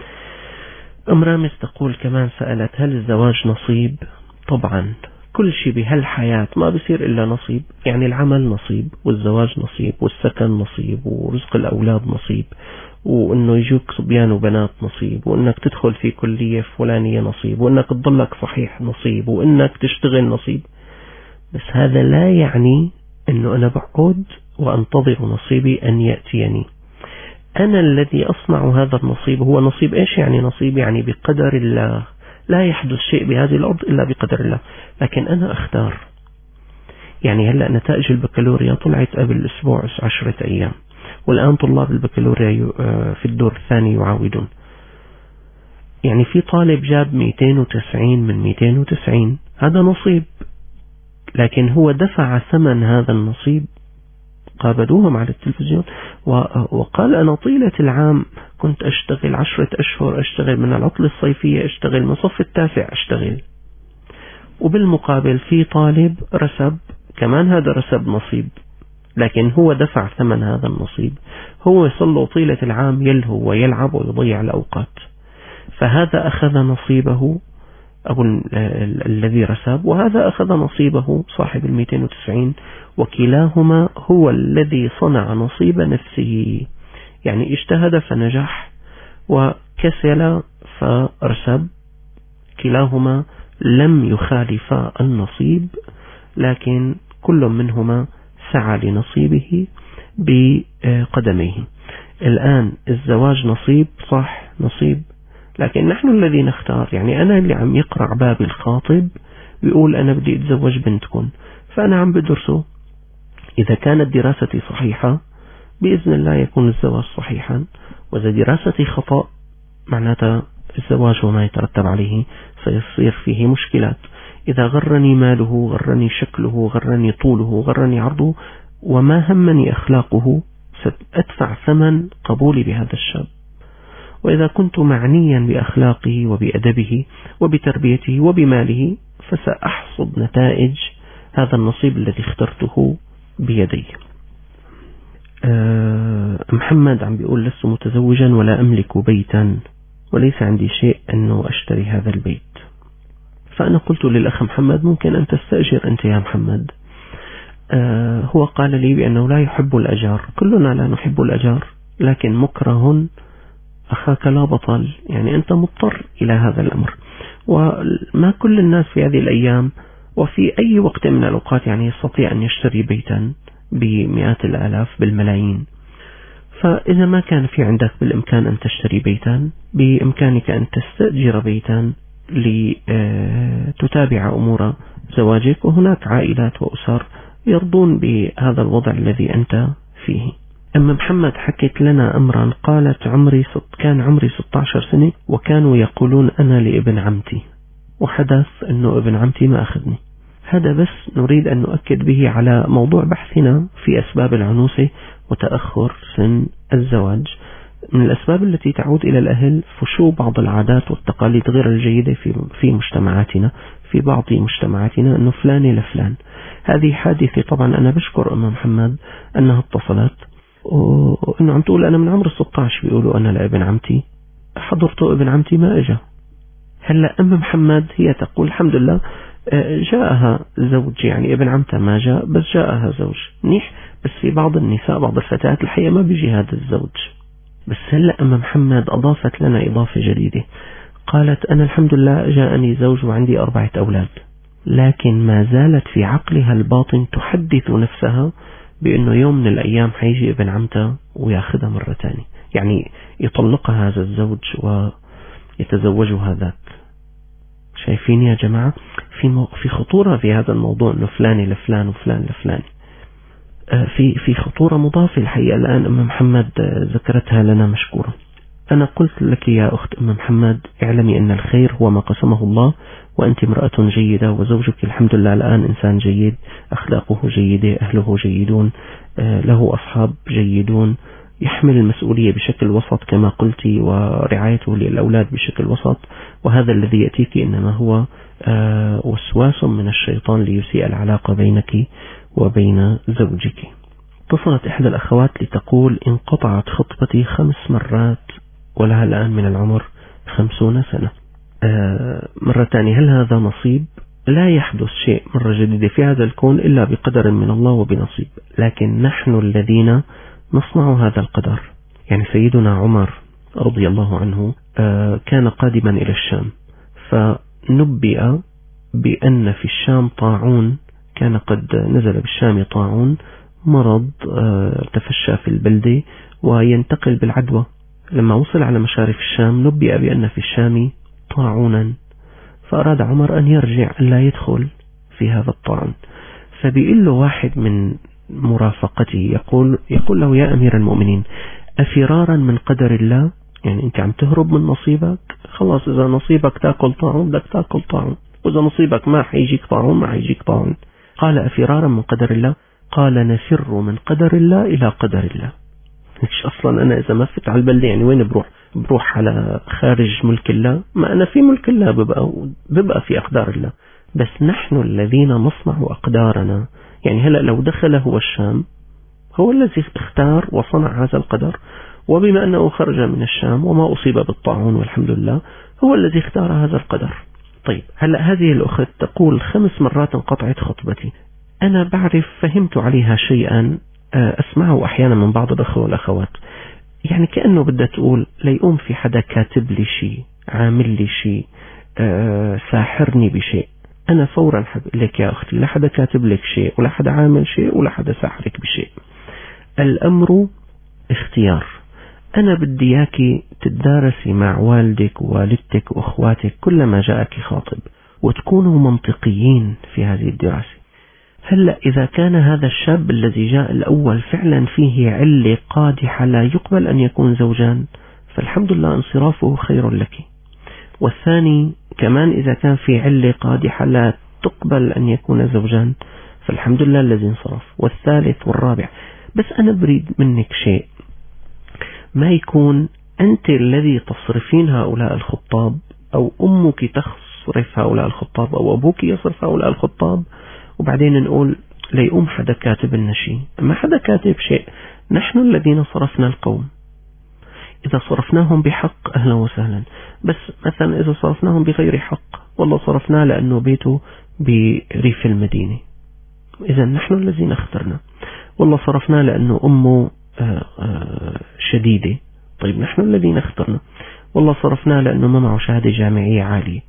أم رامز تقول كمان سألت هل الزواج نصيب؟ طبعا كل شيء بهالحياة ما بيصير إلا نصيب، يعني العمل نصيب، والزواج نصيب، والسكن نصيب، ورزق الأولاد نصيب، وإنه يجوك صبيان وبنات نصيب، وإنك تدخل في كلية فلانية نصيب، وإنك تضلك صحيح نصيب، وإنك تشتغل نصيب. بس هذا لا يعني إنه أنا بقعد وأنتظر نصيبي أن يأتيني. أنا الذي أصنع هذا النصيب. هو نصيب إيش يعني نصيب؟ يعني بقدر الله، لا يحدث شيء بهذه الأرض إلا بقدر الله، لكن أنا أختار. يعني هلأ نتائج البكالوريا طلعت قبل أسبوع 10 أيام، والآن طلاب البكالوريا في الدور الثاني يعاودون. يعني في طالب جاب 290 من 290، هذا نصيب، لكن هو دفع ثمن هذا النصيب. قابلوهم على التلفزيون وقال أنا طيلة العام كنت أشتغل 10 أشهر، أشتغل من العطلة الصيفية، أشتغل من صف التاسع أشتغل، وبالمقابل في طالب رسب كمان، هذا رسب نصيب، لكن هو دفع ثمن هذا النصيب. هو يصل طيلة العام يلهو ويلعب ويضيع الأوقات، فهذا أخذ نصيبه أو الذي رسب، وهذا أخذ نصيبه صاحب 290، وكلاهما هو الذي صنع نصيب نفسه. يعني اجتهد فنجح وكسل فرسب، كلاهما لم يخالفا النصيب، لكن كل منهما سعى لنصيبه بقدميه. الآن الزواج نصيب، صح نصيب، لكن نحن الذي نختار. يعني أنا اللي عم يقرع باب الخاطب بيقول أنا بدي أتزوج بنتكم، فأنا عم بدرسه. إذا كانت دراستي صحيحة بإذن الله يكون الزواج صحيحا. وإذا دراستي خطأ معناتها الزواج وما يترتب عليه سيصير فيه مشكلات. إذا غرني ماله، غرني شكله، غرني طوله، غرني عرضه، وما همني أخلاقه، سأدفع ثمن قبولي بهذا الشاب. وإذا كنت معنيا بأخلاقه وبأدبه وبتربيته وبماله فسأحصد نتائج هذا النصيب الذي اخترته بيدي. محمد عم بيقول لست متزوجا ولا أملك بيتا وليس عندي شيء أنه أشتري هذا البيت. فأنا قلت للأخ محمد ممكن أن تستأجر أنت يا محمد. هو قال لي بأنه لا يحب الأجار. كلنا لا نحب الأجار، لكن مكره أخاك لا بطل، يعني أنت مضطر إلى هذا الأمر. وما كل الناس في هذه الأيام وفي أي وقت من الأوقات يعني يستطيع أن يشتري بيتا بمئات الآلاف بالملايين. فإذا ما كان في عندك بالإمكان أن تشتري بيتا، بإمكانك أن تستأجر بيتا لتتابع أمور زواجك. وهناك عائلات وأسر يرضون بهذا الوضع الذي أنت فيه. أما محمد حكيت لنا أمرا، قالت كان عمري 16 سنة وكانوا يقولون أنا لابن عمتي، وحدث أنه ابن عمتي ما أخذني. هذا بس نريد أن نؤكد به على موضوع بحثنا في أسباب العنوسة وتأخر سن الزواج. من الأسباب التي تعود إلى الأهل فشو بعض العادات والتقاليد غير الجيدة في مجتمعاتنا، في بعض مجتمعاتنا، أنه فلان لفلان. هذه حادثة. طبعا أنا بشكر أم محمد أنها اتصلت وأنه عم تقول أنا من عمر 16 بيقولوا أنا لابن عمتي، حضرته ابن عمتي ما أجا. هلأ أم محمد هي تقول الحمد لله جاءها زوج، يعني ابن عمتها ما جاء بس جاءها زوج منيح. بس في بعض النساء بعض الفتيات الحقيقة ما بيجي هذا الزوج. بس هلأ أم محمد أضافت لنا إضافة جديدة، قالت أنا الحمد لله جاءني زوج وعندي 4 أولاد، لكن ما زالت في عقلها الباطن تحدث نفسها بأنه يوم من الأيام حيجي ابن عمتها ويأخذها مرة تانية، يعني يطلقها هذا الزوج ويتزوجها ذاك. شايفين يا جماعة في خطورة في هذا الموضوع، أنه فلان لفلان وفلان لفلان. في خطورة مضافة الحقيقة الآن أم محمد ذكرتها لنا مشكورة. أنا قلت لك يا أخت أم محمد اعلمي أن الخير هو ما قسمه الله، وأنت امرأة جيدة وزوجك الحمد لله الآن إنسان جيد، أخلاقه جيدة، أهله جيدون، له أصحاب جيدون، يحمل المسؤولية بشكل وسط كما قلتي، ورعايته للأولاد بشكل وسط. وهذا الذي يأتيك إنما هو وسواس من الشيطان ليسيء العلاقة بينك وبين زوجك. اتصلت إحدى الأخوات لتقول انقطعت خطبتي 5 مرات ولها الآن من العمر 50 سنة. مرة تانية، هل هذا نصيب؟ لا يحدث شيء مرة جديدة في هذا الكون إلا بقدر من الله وبنصيب، لكن نحن الذين نصنع هذا القدر. يعني سيدنا عمر رضي الله عنه كان قادما إلى الشام، فنبئ بأن في الشام طاعون، كان قد نزل بالشام طاعون، مرض تفشى في البلدة وينتقل بالعدوى. لما وصل على مشارف الشام نبئ بأن في الشام طاعونا، فأراد عمر أن يرجع لا يدخل في هذا الطاعون. فبيقول له واحد من مرافقته يقول له يا أمير المؤمنين أفرارا من قدر الله، يعني أنت عم تهرب من نصيبك، خلاص إذا نصيبك تأكل طاعون بدك تأكل طاعون، وإذا نصيبك ما حيجيك طاعون ما حيجيك طاعون. قال أفرارا من قدر الله؟ قال نفر من قدر الله إلى قدر الله. مش أصلا أنا إذا ما فت على البلدة يعني وين بروح على خارج ملك الله؟ ما أنا في ملك الله ببقى في أقدار الله. بس نحن الذين نصنع أقدارنا. يعني هلأ لو دخل هو الشام، هو الذي اختار وصنع هذا القدر، وبما أنه خرج من الشام وما أصيب بالطاعون والحمد لله هو الذي اختار هذا القدر. طيب هلأ هذه الأخت تقول 5 مرات انقطعت خطبتي. أنا بعرف فهمت عليها شيئا أسمعه أحيانا من بعض الأخوة والأخوات، يعني كأنه بدها تقول ليقوم في حدا كاتب لي شيء، عامل لي شيء، ساحرني بشيء. أنا فورا حقول لك يا أختي لا حدا كاتب لك شيء ولا حدا عامل شيء ولا حدا ساحرك بشيء. الأمر اختيار. أنا بدي إياكي تتدارسي مع والدك ووالدتك وأخواتك كلما جاءك خاطب، وتكونوا منطقيين في هذه الدراسة. هلأ إذا كان هذا الشاب الذي جاء الأول فعلا فيه علة قادحة لا يقبل أن يكون زوجان، فالحمد لله انصرافه خير لك. والثاني كمان إذا كان في علة قادحة لا تقبل أن يكون زوجان، فالحمد لله الذي انصرف. والثالث والرابع. بس أنا بريد منك شيء، ما يكون أنت الذي تصرفين هؤلاء الخطاب، أو أمك تصرف هؤلاء الخطاب، أو أبوك يصرف هؤلاء الخطاب، وبعدين نقول ليقوم حدا كاتب لنا شيء. ما حدا كاتب شيء، نحن الذين صرفنا القوم. إذا صرفناهم بحق أهلا وسهلا، بس مثلا إذا صرفناهم بغير حق، والله صرفناه لأنه بيته بريف المدينة، إذا نحن الذين اخترنا. والله صرفناه لأنه أمه شديدة، طيب نحن الذين اخترنا. والله صرفناه لأنه ما معه شهادة جامعية عالية.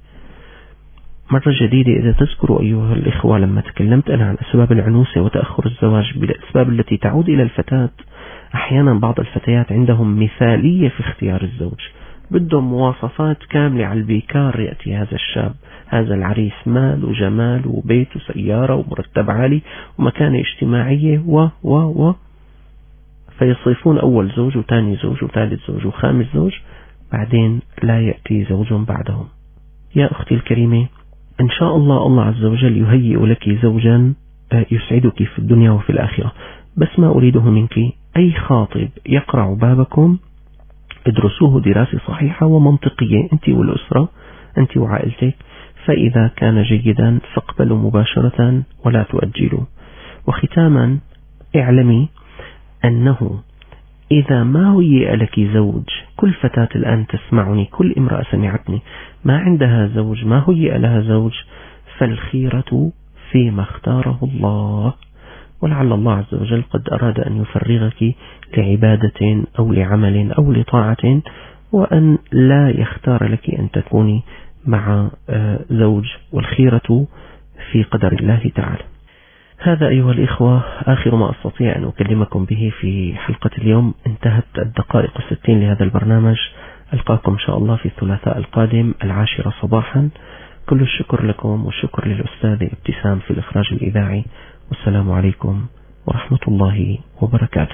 مرة جديدة، إذا تذكروا أيها الإخوة لما تكلمت أنا عن أسباب العنوسة وتأخر الزواج بالأسباب التي تعود إلى الفتاة، أحيانا بعض الفتيات عندهم مثالية في اختيار الزوج، بدهم مواصفات كاملة على البيكار. يأتي هذا الشاب، هذا العريس، مال وجمال وبيت وسيارة ومرتب عالي ومكانة اجتماعية و فيصيفون أول زوج وثاني زوج وثالث زوج وخامس زوج، بعدين لا يأتي زوج بعدهم. يا أختي الكريمة، إن شاء الله الله عز وجل يهيئ لك زوجا يسعدك في الدنيا وفي الآخرة. بس ما أريده منك أي خاطب يقرع بابكم ادرسوه دراسة صحيحة ومنطقية، أنت والأسرة، أنت وعائلتك، فإذا كان جيدا فاقبلوا مباشرة ولا تؤجلوا. وختاما اعلمي أنه إذا ما هيئ لك زوج، كل فتاة الآن تسمعني، كل امرأة سمعتني ما عندها زوج، ما هيئ لها زوج، فالخيرة فيما اختاره الله، ولعل الله عز وجل قد أراد أن يفرغك لعبادة أو لعمل أو لطاعة، وأن لا يختار لك أن تكوني مع زوج، والخيرة في قدر الله تعالى. هذا أيها الإخوة آخر ما أستطيع أن أكلمكم به في حلقة اليوم. انتهت الدقائق 60 لهذا البرنامج. ألقاكم إن شاء الله في الثلاثاء القادم 10 صباحا. كل الشكر لكم والشكر للأستاذ ابتسام في الإخراج الإذاعي، والسلام عليكم ورحمة الله وبركاته.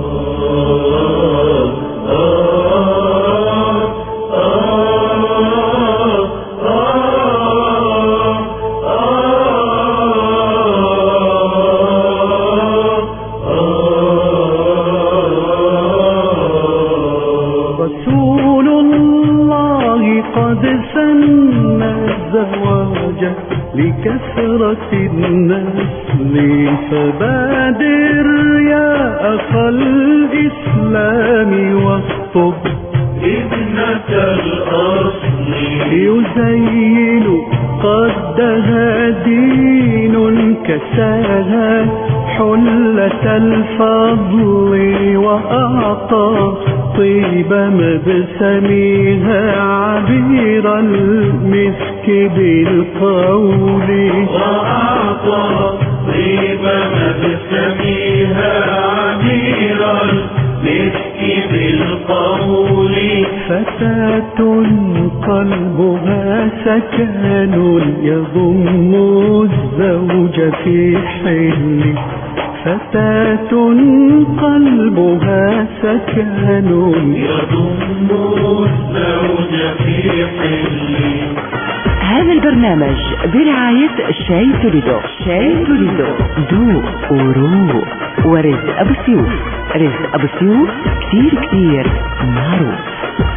رسول الله قد سن الزواج لكثرة النسل، فبادر يا أخا الإسلام واخطب ابنة الأصل، يزين قدها دين كساها حلة الفضل، وأعطى طيب مبسمها عبير المسك بالقول، وأعطى طيب مبسمها عبير المسك بالقول. فتاة قلبها سكن يضم الزوج في حل، فتاة قلبها سكن يضم الزوج في حل. هذا البرنامج برعاية شاي توليدو. شاي توليدو ذوق وروق. ورزق أبو سيوف. رزق أبو سيوف كتير معروف.